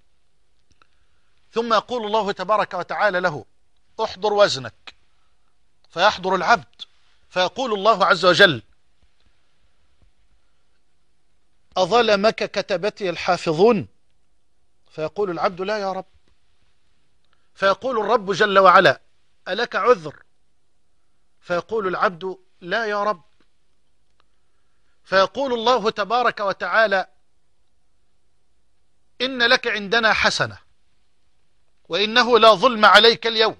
ثم يقول الله تبارك وتعالى له احضر وزنك، فيحضر العبد فيقول الله عز وجل أظلمك كتبتي الحافظون؟ فيقول العبد لا يا رب. فيقول الرب جل وعلا ألك عذر؟ فيقول العبد لا يا رب. فيقول الله تبارك وتعالى إن لك عندنا حسنة وإنه لا ظلم عليك اليوم.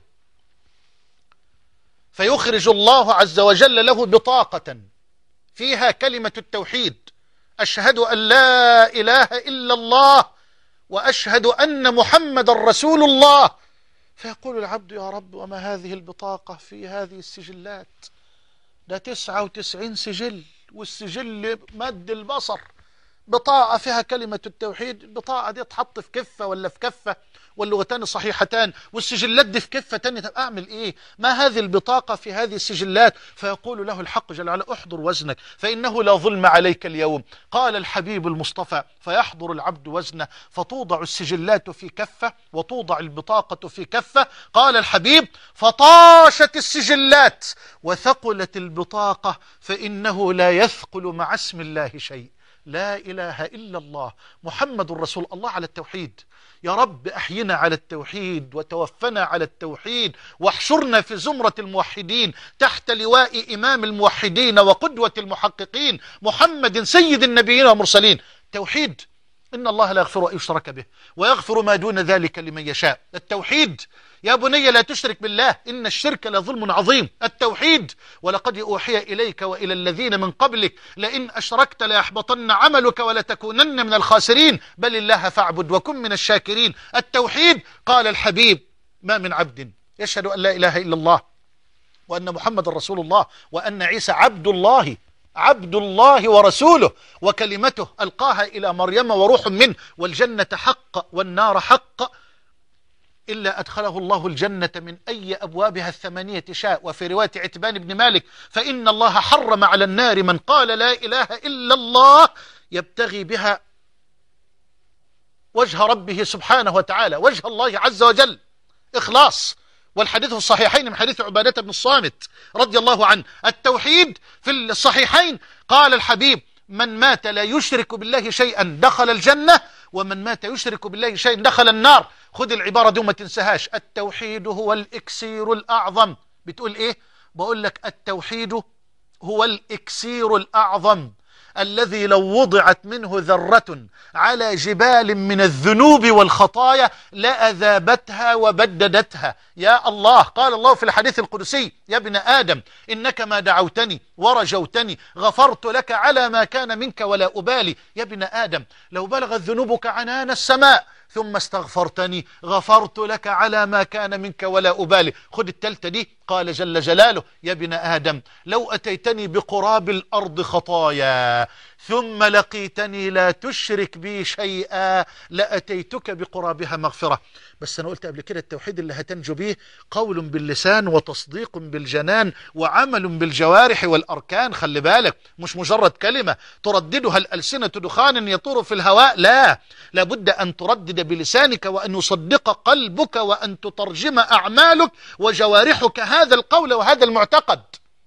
فيخرج الله عز وجل له بطاقة فيها كلمة التوحيد، أشهد أن لا إله إلا الله وأشهد أن محمد رسول الله. فيقول العبد يا رب وما هذه البطاقة في هذه السجلات؟ ده تسعة وتسعين سجل، والسجل مد البصر، بطاقة فيها كلمة التوحيد. البطاقة دي تحط في كفة ولا في كفة واللغتان صحيحتان، والسجلات دي في كفة تانية. طب أعمل إيه؟ ما هذه البطاقة في هذه السجلات؟ فيقول له الحق جل وعلا احضر وزنك فإنه لا ظلم عليك اليوم. قال الحبيب المصطفى فيحضر العبد وزنه، فتوضع السجلات في كفة وتوضع البطاقة في كفة. قال الحبيب فطاشت السجلات وثقلت البطاقة، فإنه لا يثقل مع اسم الله شيء. لا إله إلا الله محمد رسول الله على التوحيد. يا رب أحينا على التوحيد وتوفنا على التوحيد، واحشرنا في زمرة الموحدين تحت لواء إمام الموحدين وقدوة المحققين محمد سيد النبيين والمرسلين. توحيد إن الله لا يغفر أن يشرك به ويغفر ما دون ذلك لمن يشاء. التوحيد يا بني لا تشرك بالله إن الشرك لظلم عظيم. التوحيد ولقد أوحي إليك وإلى الذين من قبلك لئن أشركت ليحبطن عملك ولتكونن من الخاسرين بل الله فاعبد وكن من الشاكرين. التوحيد قال الحبيب ما من عبد يشهد أن لا إله إلا الله وأن محمد رسول الله وأن عيسى عبد الله عبد الله ورسوله وكلمته ألقاها إلى مريم وروح منه والجنة حق والنار حق إلا أدخله الله الجنة من أي أبوابها الثمانية شاء. وفي رواية عتبان بن مالك فإن الله حرم على النار من قال لا إله إلا الله يبتغي بها وجه ربه سبحانه وتعالى، وجه الله عز وجل، إخلاص. والحديث في الصحيحين من حديث عبادة بن الصامت رضي الله عنه. التوحيد في الصحيحين قال الحبيب من مات لا يشرك بالله شيئا دخل الجنة ومن مات يشرك بالله شيئا دخل النار. خذ العبارة دي وما تنساهاش. التوحيد هو الإكسير الأعظم. بتقول إيه؟ بقول لك التوحيد هو الإكسير الأعظم الذي لو وضعت منه ذرة على جبال من الذنوب والخطايا لأذابتها وبددتها. يا الله قال الله في الحديث القدسي يا ابن آدم إنك ما دعوتني ورجوتني غفرت لك على ما كان منك ولا أبالي. يا ابن آدم لو بلغت ذنوبك عنان السماء ثم استغفرتني غفرت لك على ما كان منك ولا أبالي. خد التالتة دي، قال جل جلاله: يا ابن آدم لو أتيتني بقراب الأرض خطايا ثم لقيتني لا تشرك بي شيئا لأتيتك بقرابها مغفرة. بس أنا قلت قبل كده التوحيد اللي هتنجو به قول باللسان وتصديق بالجنان وعمل بالجوارح والأركان. خلي بالك، مش مجرد كلمة ترددها الألسنة دخان يطور في الهواء، لا، لابد أن تردد بلسانك وأن يصدق قلبك وأن تترجم أعمالك وجوارحك هذا القول وهذا المعتقد.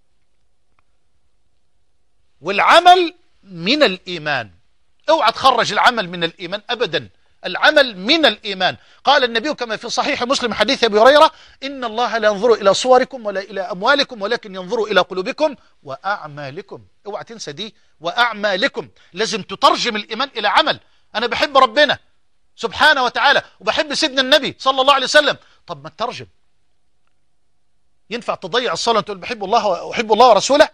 والعمل من الإيمان، اوعى تخرج العمل من الإيمان أبدا، العمل من الإيمان. قال النبي كما في صحيح مسلم حديث أبي هريرة: إن الله لا ينظر إلى صوركم ولا إلى أموالكم ولكن ينظر إلى قلوبكم وأعمالكم. اوعى تنسى دي، وأعمالكم. لازم تترجم الإيمان إلى عمل. أنا بحب ربنا سبحانه وتعالى وبحب سيدنا النبي صلى الله عليه وسلم، طب ما تترجم. ينفع تضيع الصلاة تقول بحب الله وأحب الله ورسوله؟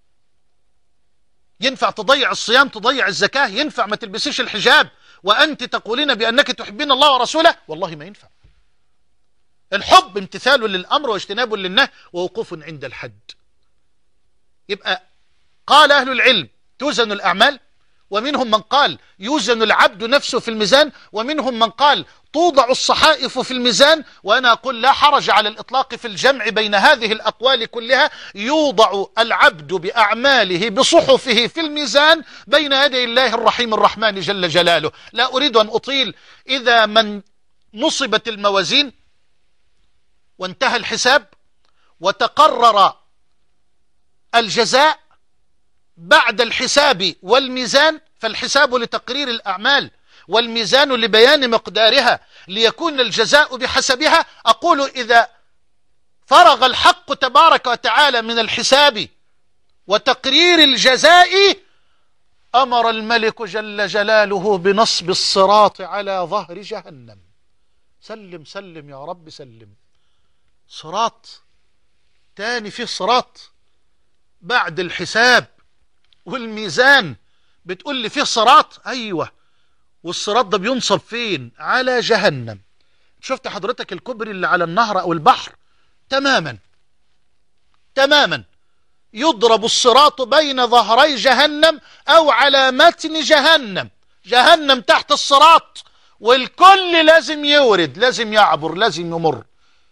ينفع تضيع الصيام، تضيع الزكاة؟ ينفع ما تلبسيش الحجاب وأنت تقولين بأنك تحبين الله ورسوله؟ والله ما ينفع. الحب امتثال للأمر واجتناب للنهي ووقوف عند الحد. يبقى قال أهل العلم توزن الأعمال، ومنهم من قال يوزن العبد نفسه في الميزان، ومنهم من قال توضع الصحائف في الميزان. وأنا أقول لا حرج على الإطلاق في الجمع بين هذه الأقوال كلها. يوضع العبد بأعماله بصحفه في الميزان بين يدي الله الرحيم الرحمن جل جلاله. لا أريد أن أطيل. إذا من نصبت الموازين وانتهى الحساب وتقرر الجزاء بعد الحساب والميزان، فالحساب لتقرير الأعمال والميزان لبيان مقدارها ليكون الجزاء بحسبها. أقول إذا فرغ الحق تبارك وتعالى من الحساب وتقرير الجزاء أمر الملك جل جلاله بنصب الصراط على ظهر جهنم. سلم سلم يا رب سلم. صراط تاني، فيه صراط بعد الحساب والميزان، بتقول لي فيه صراط؟ أيوة. والصراط ده بينصب فين؟ على جهنم. شفت حضرتك الكوبري اللي على النهر أو البحر؟ تماما تماما يضرب الصراط بين ظهري جهنم أو على متن جهنم. جهنم تحت الصراط، والكل لازم يورد، لازم يعبر، لازم يمر.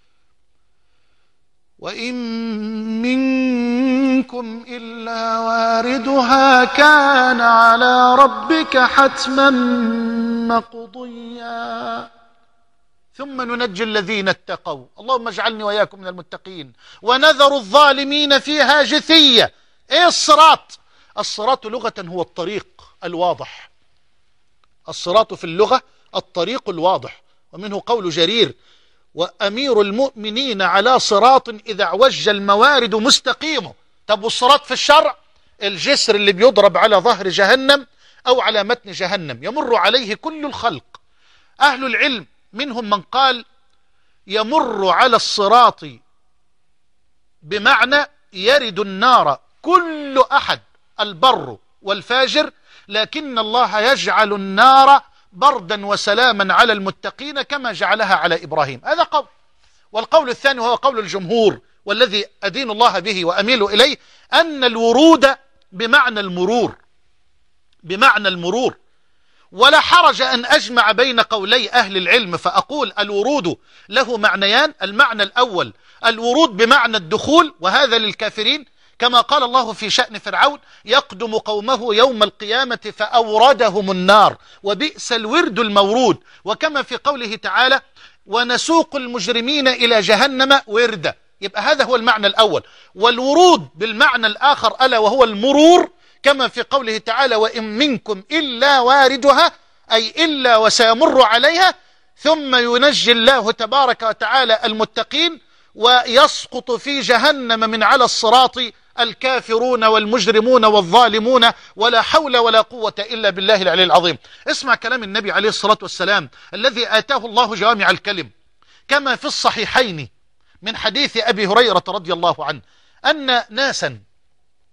وإن منكم إلا واردها كان على ربك حتما مقضيا ثم ننجي الذين اتقوا. اللهم اجعلني وإياكم من المتقين ونذر الظالمين فيها جثية. ايه الصراط؟ الصراط لغة هو الطريق الواضح. الصراط في اللغة الطريق الواضح، ومنه قول جرير: وأمير المؤمنين على صراط إذا اعوج الموارد مستقيمه. طب والصراط في الشرع؟ الجسر اللي بيضرب على ظهر جهنم أو على متن جهنم يمر عليه كل الخلق. أهل العلم منهم من قال يمر على الصراط بمعنى يرد النار كل أحد، البر والفاجر، لكن الله يجعل النار بردا وسلاما على المتقين كما جعلها على إبراهيم. هذا قول. والقول الثاني وهو قول الجمهور والذي أدين الله به وأميل إليه، أن الورود بمعنى المرور، بمعنى المرور. ولا حرج أن أجمع بين قولي أهل العلم فأقول الورود له معنيان. المعنى الأول الورود بمعنى الدخول، وهذا للكافرين، كما قال الله في شأن فرعون: يقدم قومه يوم القيامة فأوردهم النار وبئس الورد المورود. وكما في قوله تعالى: ونسوق المجرمين إلى جهنم وردا. يبقى هذا هو المعنى الأول. والورود بالمعنى الآخر ألا وهو المرور، كما في قوله تعالى: وإن منكم إلا واردها، أي إلا وسيمر عليها، ثم ينجي الله تبارك وتعالى المتقين ويسقط في جهنم من على الصراط الكافرون والمجرمون والظالمون، ولا حول ولا قوة إلا بالله العلي العظيم. اسمع كلام النبي عليه الصلاة والسلام الذي آتاه الله جوامع الكلم، كما في الصحيحين من حديث أبي هريرة رضي الله عنه أن ناسا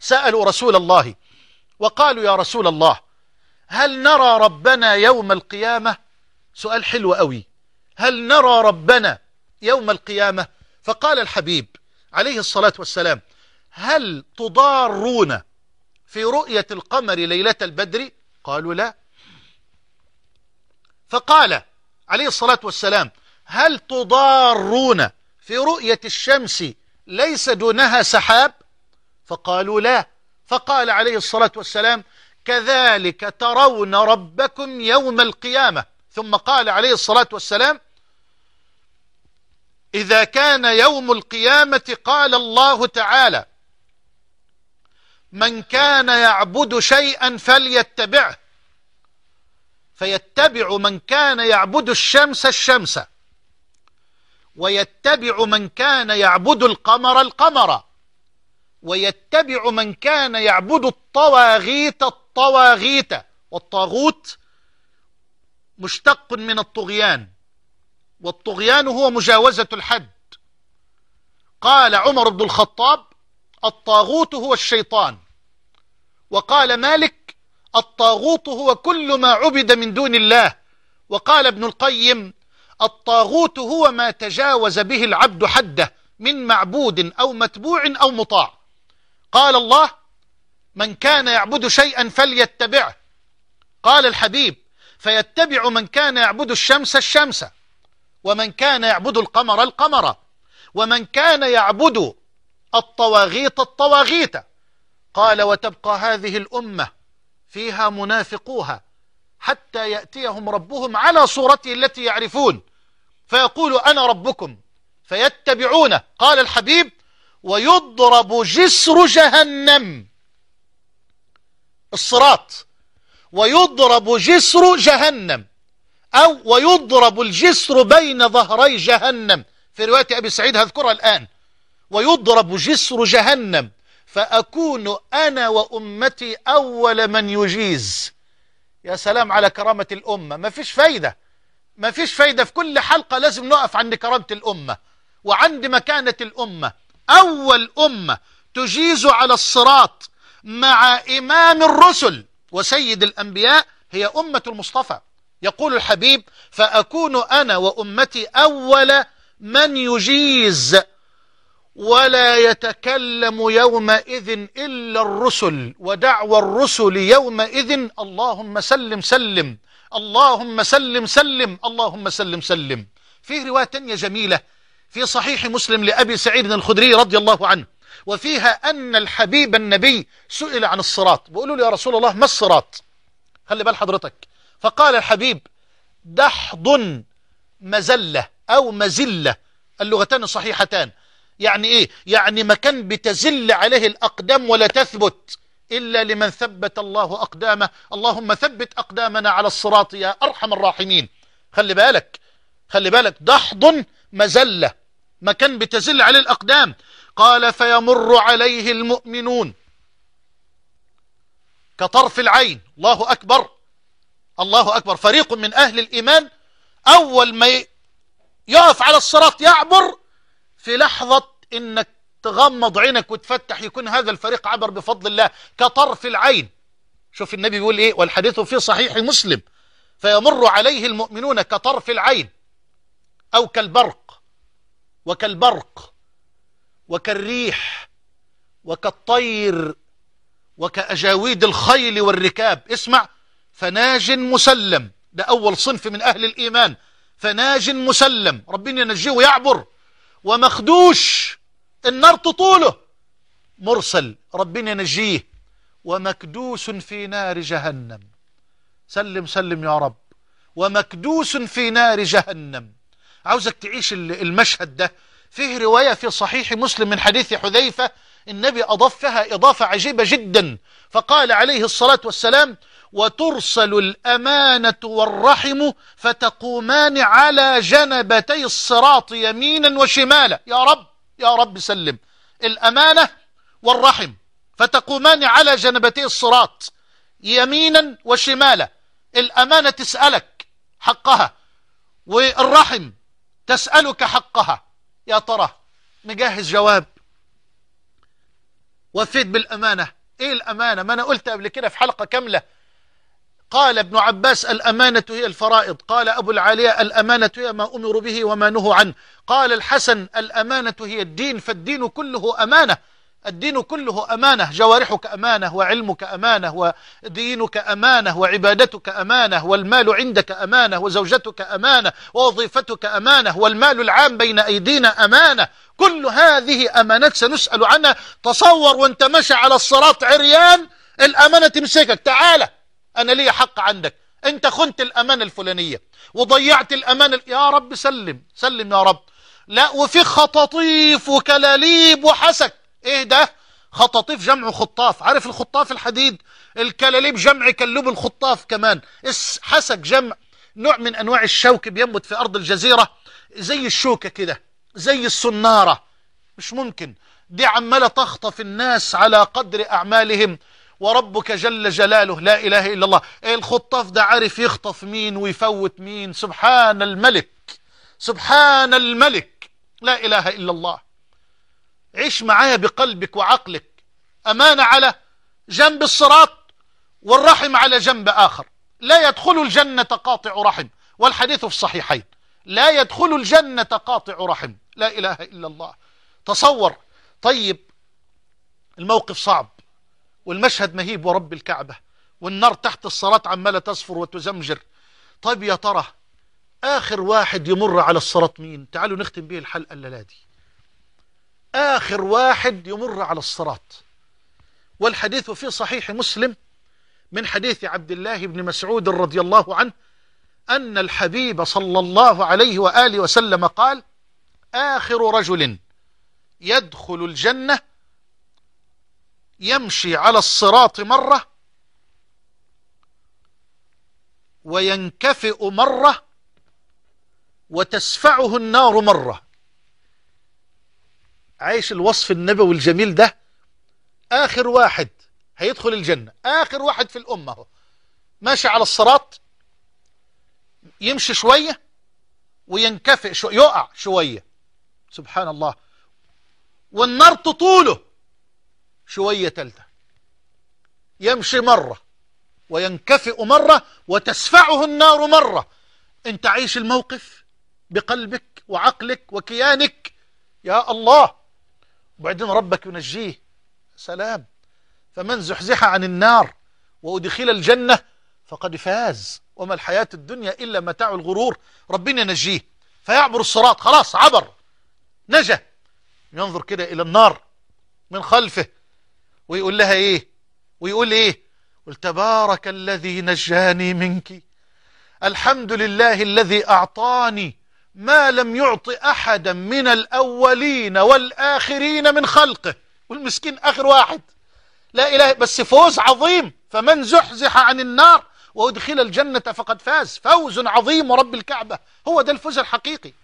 سألوا رسول الله وقالوا يا رسول الله هل نرى ربنا يوم القيامة؟ سؤال حلو قوي، هل نرى ربنا يوم القيامة؟ فقال الحبيب عليه الصلاة والسلام هل تضارون في رؤية القمر ليلة البدر؟ قالوا لا. فقال عليه الصلاة والسلام هل تضارون في رؤية الشمس ليس دونها سحاب؟ فقالوا لا. فقال عليه الصلاة والسلام كذلك ترون ربكم يوم القيامة. ثم قال عليه الصلاة والسلام إذا كان يوم القيامة قال الله تعالى من كان يعبد شيئا فليتبعه، فيتبع من كان يعبد الشمس الشمس، ويتبع من كان يعبد القمر القمر، ويتبع من كان يعبد الطواغيت الطواغيت. والطاغوت مشتق من الطغيان، والطغيان هو مجاوزة الحد. قال عمر بن الخطاب الطاغوت هو الشيطان، وقال مالك الطاغوت هو كل ما عبد من دون الله، وقال ابن القيم الطاغوت هو ما تجاوز به العبد حده من معبود أو متبوع أو مطاع. قال الله من كان يعبد شيئا فليتبعه. قال الحبيب فيتبع من كان يعبد الشمس الشمس، ومن كان يعبد القمر القمر، ومن كان يعبد الطواغيت الطواغيت. قال وتبقى هذه الأمة فيها منافقوها حتى يأتيهم ربهم على صورته التي يعرفون فيقول أنا ربكم فيتبعونه. قال الحبيب ويضرب جسر جهنم، الصراط، ويضرب جسر جهنم، أو ويضرب الجسر بين ظهري جهنم، في رواية أبي سعيد هذكرها الآن، ويضرب جسر جهنم فأكون أنا وأمتي أول من يجيز. يا سلام على كرامة الأمة. ما فيش فايدة، ما فيش فايدة، في كل حلقة لازم نقف عند كرامة الأمة وعند مكانة الأمة. أول أمة تجيز على الصراط مع إمام الرسل وسيد الأنبياء هي أمة المصطفى. يقول الحبيب فأكون أنا وأمتي أول من يجيز ولا يتكلم يومئذ إلا الرسل، ودعوى الرسل يومئذ اللهم سلم سلم، اللهم سلم سلم، اللهم سلم سلم. في رواية تانية جميلة في صحيح مسلم لأبي سعيد الخدري رضي الله عنه، وفيها أن الحبيب النبي سئل عن الصراط، بيقولوا له يا رسول الله ما الصراط؟ خلي بال حضرتك. فقال الحبيب دحض مزلة أو مزلة، اللغتان صحيحتان. يعني إيه؟ يعني مكان بتزل عليه الأقدام ولا تثبت إلا لمن ثبت الله أقدامه. اللهم ثبت أقدامنا على الصراط يا أرحم الراحمين. خلي بالك، خلي بالك، دحض مزلة، مكان بتزل عليه الأقدام. قال فيمر عليه المؤمنون كطرف العين. الله أكبر، الله أكبر. فريق من أهل الإيمان أول ما يقف على الصراط يعبر في لحظة إنك تغمض عينك وتفتح يكون هذا الفريق عبر بفضل الله كطرف العين. شوف النبي بيقول إيه، والحديث في صحيح مسلم فيمر عليه المؤمنون كطرف العين أو كالبرق وكالبرق وكالريح وكالطير وكأجاويد الخيل والركاب. اسمع، فناج مسلم، ده أول صنف من أهل الإيمان، فناج مسلم ربنا ينجيه ويعبر. ومخدوش النار تطوله مرسل ربنا ينجيه. ومكدوس في نار جهنم، سلم سلم يا رب. ومكدوس في نار جهنم. عاوزك تعيش المشهد ده. فيه رواية في صحيح مسلم من حديث حذيفة النبي أضاف فيها إضافة عجيبة جدا، فقال عليه الصلاة والسلام وترسل الأمانة والرحم فتقومان على جنبتي الصراط يمينا وشمالا. يا رب يا رب سلم. الأمانة والرحم فتقومان على جنبتي الصراط يمينا وشمالا. الأمانة تسألك حقها، والرحم تسألك حقها. يا ترى مجهز جواب؟ وفيت بالأمانة. إيه الأمانة؟ ما أنا قلت قبل كده في حلقة كاملة. قال ابن عباس: الأمانة هي الفرائض. قال أبو العالية: الأمانة هي ما أمروا به وما نهوا عنه. قال الحسن: الأمانة هي الدين، فالدين كله أمانة. الدين كله أمانة، جوارحك أمانة، وعلمك أمانة، ودينك أمانة، وعبادتك أمانة، والمال عندك أمانة، وزوجتك أمانة، ووظيفتك أمانة، والمال العام بين أيدينا أمانة. كل هذه أمانات سنسأل عنها. تصور وانت ماشي على الصراط عريان، الأمانة تمسكك: تعالى أنا لي حق عندك، أنت خنت الأمانة الفلانية وضيعت الأمانة، يا رب سلم سلم يا رب. لا، وفي خطاطيف وكلاليب وحسك. ايه ده؟ خطاطيف جمع خطاف، عارف الخطاف الحديد؟ الكلاليب جمع كلوب الخطاف كمان. حسك جمع نوع من انواع الشوك بينبت في ارض الجزيرة، زي الشوكة كده، زي السنارة. مش ممكن، دي عمالة تخطف الناس على قدر اعمالهم، وربك جل جلاله لا اله الا الله. الخطاف ده عارف يخطف مين ويفوت مين. سبحان الملك، سبحان الملك، لا اله الا الله. عيش معايا بقلبك وعقلك. أمانة على جنب الصراط، والرحم على جنب آخر. لا يدخل الجنة قاطع رحم، والحديث في الصحيحين: لا يدخل الجنة قاطع رحم. لا إله إلا الله. تصور. طيب الموقف صعب، والمشهد مهيب ورب الكعبة، والنار تحت الصراط عمالة تصفر وتزمجر. طيب يا ترى آخر واحد يمر على الصراط مين؟ تعالوا نختم به الحلقة الليلة دي. آخر واحد يمر على الصراط، والحديث في صحيح مسلم من حديث عبد الله بن مسعود رضي الله عنه أن الحبيب صلى الله عليه وآله وسلم قال: آخر رجل يدخل الجنة يمشي على الصراط مرة، وينكفئ مرة، وتسفعه النار مرة. عايش الوصف النبوي الجميل ده. آخر واحد هيدخل الجنة، آخر واحد في الأمة، ماشي على الصراط، يمشي شوية وينكفئ شوية، يقع شوية، سبحان الله، والنار تطوله شوية تالتة. يمشي مرة وينكفئ مرة وتسفعه النار مرة. انت عايش الموقف بقلبك وعقلك وكيانك، يا الله. وبعدين ربك ينجيه، سلام. فمن زحزح عن النار وأدخل الجنة فقد فاز، وما الحياة الدنيا إلا متاع الغرور. ربنا ينجيه فيعبر الصراط، خلاص عبر، نجا. ينظر كده إلى النار من خلفه ويقول لها إيه؟ ويقول إيه؟ قل: تبارك الذي نجاني منك، الحمد لله الذي أعطاني ما لم يعط أحدا من الأولين والآخرين من خلقه. والمسكين آخر واحد، لا إله، بس فوز عظيم. فمن زحزح عن النار وأدخل الجنة فقد فاز، فوز عظيم ورب الكعبة. هو ده الفوز الحقيقي.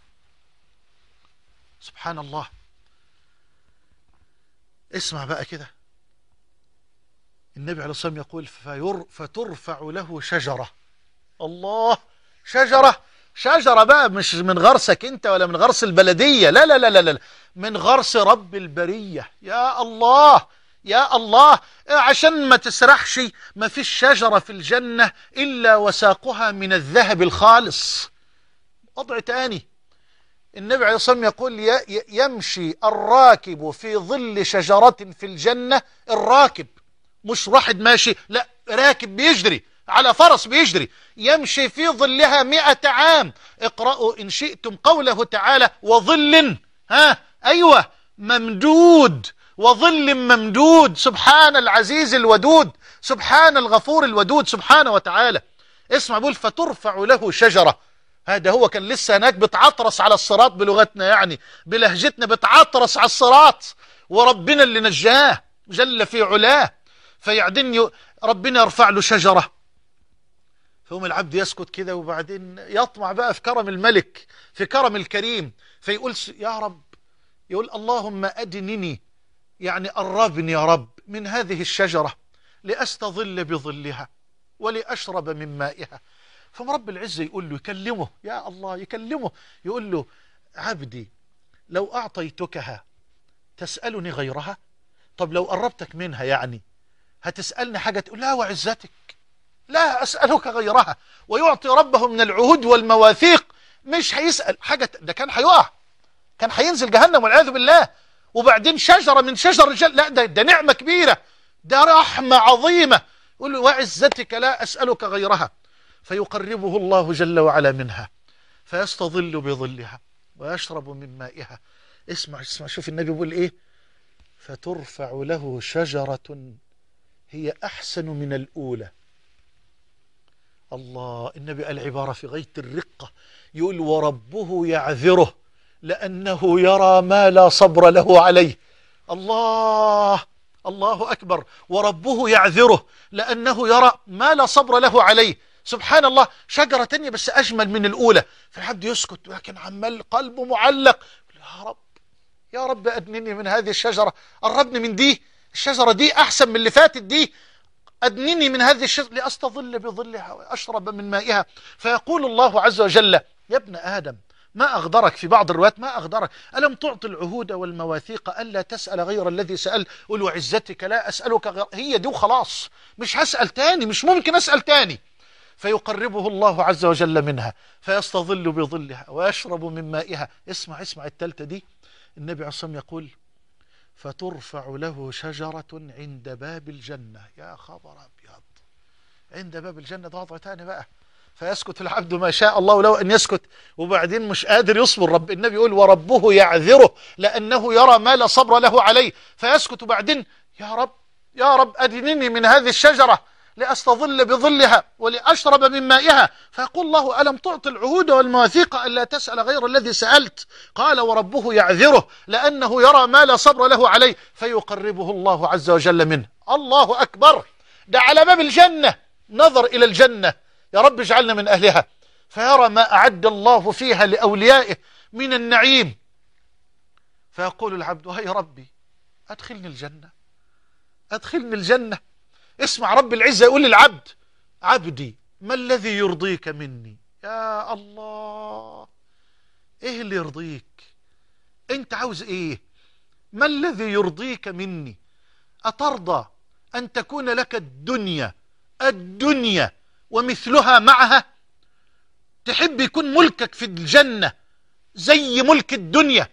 سبحان الله. اسمع بقى كده، النبي عليه الصلاة والسلام يقول: فير فترفع له شجرة. الله، شجرة، شجرة بقى، مش من غرسك انت ولا من غرس البلدية، لا لا لا لا لا، من غرس رب البرية. يا الله يا الله. عشان ما تسرحش، ما فيش شجرة في الجنة إلا وساقها من الذهب الخالص. وضع تاني، النبي عليه الصلاة والسلام يقول: يمشي الراكب في ظل شجرة في الجنة. الراكب مش واحد ماشي، لا، راكب بيجري على فرس بيجري، يمشي في ظلها مئة عام. اقرأوا إن شئتم قوله تعالى: وظل، ها أيوة، ممدود، وظل ممدود. سبحان العزيز الودود، سبحان الغفور الودود سبحانه وتعالى. اسمع، بيقول: فترفع له شجرة. هذا هو كان لسه هناك بتعطرس على الصراط بلغتنا، يعني بلهجتنا بتعطرس على الصراط، وربنا اللي نجاه جل في علاه. فيعدن ربنا يرفع له شجرة، فيقوم العبد يسكت كده، وبعدين يطمع بقى في كرم الملك، في كرم الكريم، فيقول: يا رب، يقول: اللهم أدنني، يعني قربني يا رب من هذه الشجرة لأستظل بظلها ولأشرب من مائها. فرب العزة يقول له، يكلمه، يا الله، يكلمه، يقول له: عبدي لو أعطيتكها تسألني غيرها؟ طب لو قربتك منها يعني هتسألني حاجة تقول لا وعزتك لا أسألك غيرها، ويعطي ربه من العهود والمواثيق. مش هيسأل حاجة، ده كان هيقع، كان هينزل جهنم والعياذ بالله. وبعدين شجرة من شجر الجنة، لا ده, ده نعمة كبيرة، ده رحمة عظيمة. يقول له وعزتك لا أسألك غيرها، فيقربه الله جل وعلا منها فيستظل بظلها ويشرب من مائها. اسمع اسمع، شوف النبي بيقول ايه: فترفع له شجرة هي أحسن من الأولى. الله، النبي قال عبارة في غاية الرقة، يقول وربه يعذره لأنه يرى ما لا صبر له عليه. الله الله أكبر، وربه يعذره لأنه يرى ما لا صبر له عليه. سبحان الله، شجرة تانية بس أجمل من الأولى، فالعبد يسكت لكن عمال قلبه معلق، يا رب يا رب أدنني من هذه الشجرة، قربني من دي، الشجرة دي أحسن من اللي فاتت دي، أدنني من هذه الشجرة لأستظل بظلها وأشرب من مائها. فيقول الله عز وجل: يا ابن آدم ما أغدرك، في بعض الروايات ما أغدرك، ألم تعطي العهود والمواثيق ألا تسأل غير الذي سأل؟ قل وعزتك لا أسألك غير، هي دي وخلاص، مش هسأل تاني، مش ممكن أسأل تاني. فيقربه الله عز وجل منها فيستظل بظلها ويشرب من مائها. اسمع اسمع التالتة دي، النبي عليه الصلاة والسلام يقول: فترفع له شجرة عند باب الجنة. يا خبر أبيض، عند باب الجنة، ده وضع تاني بقى. فيسكت العبد ما شاء الله له أن يسكت، وبعدين مش قادر يصبر، رب النبي يقول وربه يعذره لأنه يرى ما لا صبر له عليه. فيسكت، وبعدين يا رب يا رب أدنني من هذه الشجرة لأستظل بظلها ولأشرب من مائها. فيقول الله: ألم تعطي العهود والمواثيق ألا تسأل غير الذي سألت؟ قال: وربه يعذره لأنه يرى ما لا صبر له عليه. فيقربه الله عز وجل منه. الله أكبر، ده على باب الجنة، نظر إلى الجنة، يا رب اجعلنا من أهلها، فيرى ما أعد الله فيها لأوليائه من النعيم. فيقول العبد: هاي ربي أدخلني الجنة، أدخلني الجنة. اسمع رب العزة يقول للعبد: عبدي ما الذي يرضيك مني؟ يا الله، ايه اللي يرضيك؟ انت عاوز ايه؟ ما الذي يرضيك مني؟ أترضى أن تكون لك الدنيا الدنيا ومثلها معها؟ تحب يكون ملكك في الجنة زي ملك الدنيا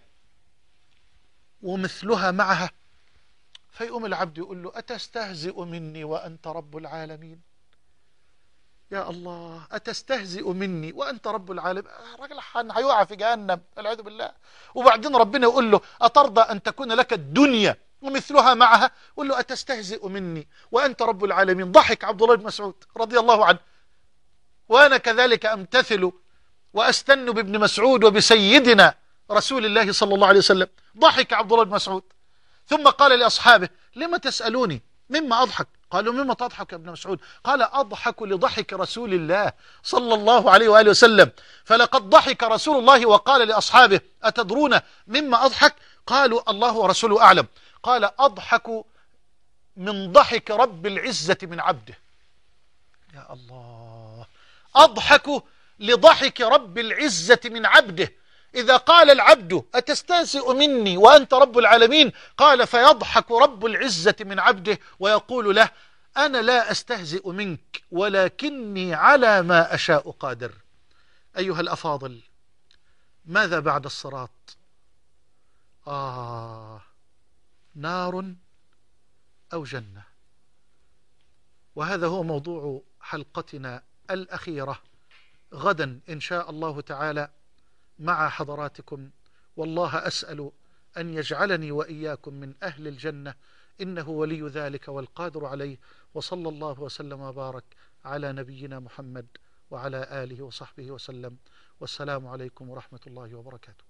ومثلها معها؟ فيقوم العبد يقول له: أتستهزئ مني وأنت رب العالمين؟ يا الله، أتستهزئ مني وأنت رب العالمين؟ الراجل هيقع في جهنم والعياذ بالله. وبعدين ربنا يقول له: أترضى أن تكون لك الدنيا ومثلها معها؟ يقول له: أتستهزئ مني وأنت رب العالمين. ضحك عبد الله بن مسعود رضي الله عنه، وأنا كذلك أمتثل وأستن بابن مسعود وبسيدنا رسول الله صلى الله عليه وسلم. ضحك عبد الله بن مسعود ثم قال لأصحابه: لما تسألوني مما أضحك؟ قالوا: مما تضحك يا ابن مسعود؟ قال: أضحك لضحك رسول الله صلى الله عليه وآله وسلم. فلقد ضحك رسول الله وقال لأصحابه: أتدرون مما أضحك؟ قالوا: الله ورسوله أعلم. قال: أضحك من ضحك رب العزة من عبده. يا الله، أضحك لضحك رب العزة من عبده. إذا قال العبد: أتستهزئ مني وأنت رب العالمين؟ قال: فيضحك رب العزة من عبده ويقول له: أنا لا أستهزئ منك ولكني على ما أشاء قادر. أيها الأفاضل، ماذا بعد الصراط؟ آه، نار أو جنة. وهذا هو موضوع حلقتنا الأخيرة غدا إن شاء الله تعالى مع حضراتكم. والله أسأل أن يجعلني وإياكم من أهل الجنة، إنه ولي ذلك والقادر عليه. وصلى الله وسلم وبارك على نبينا محمد وعلى آله وصحبه وسلم. والسلام عليكم ورحمة الله وبركاته.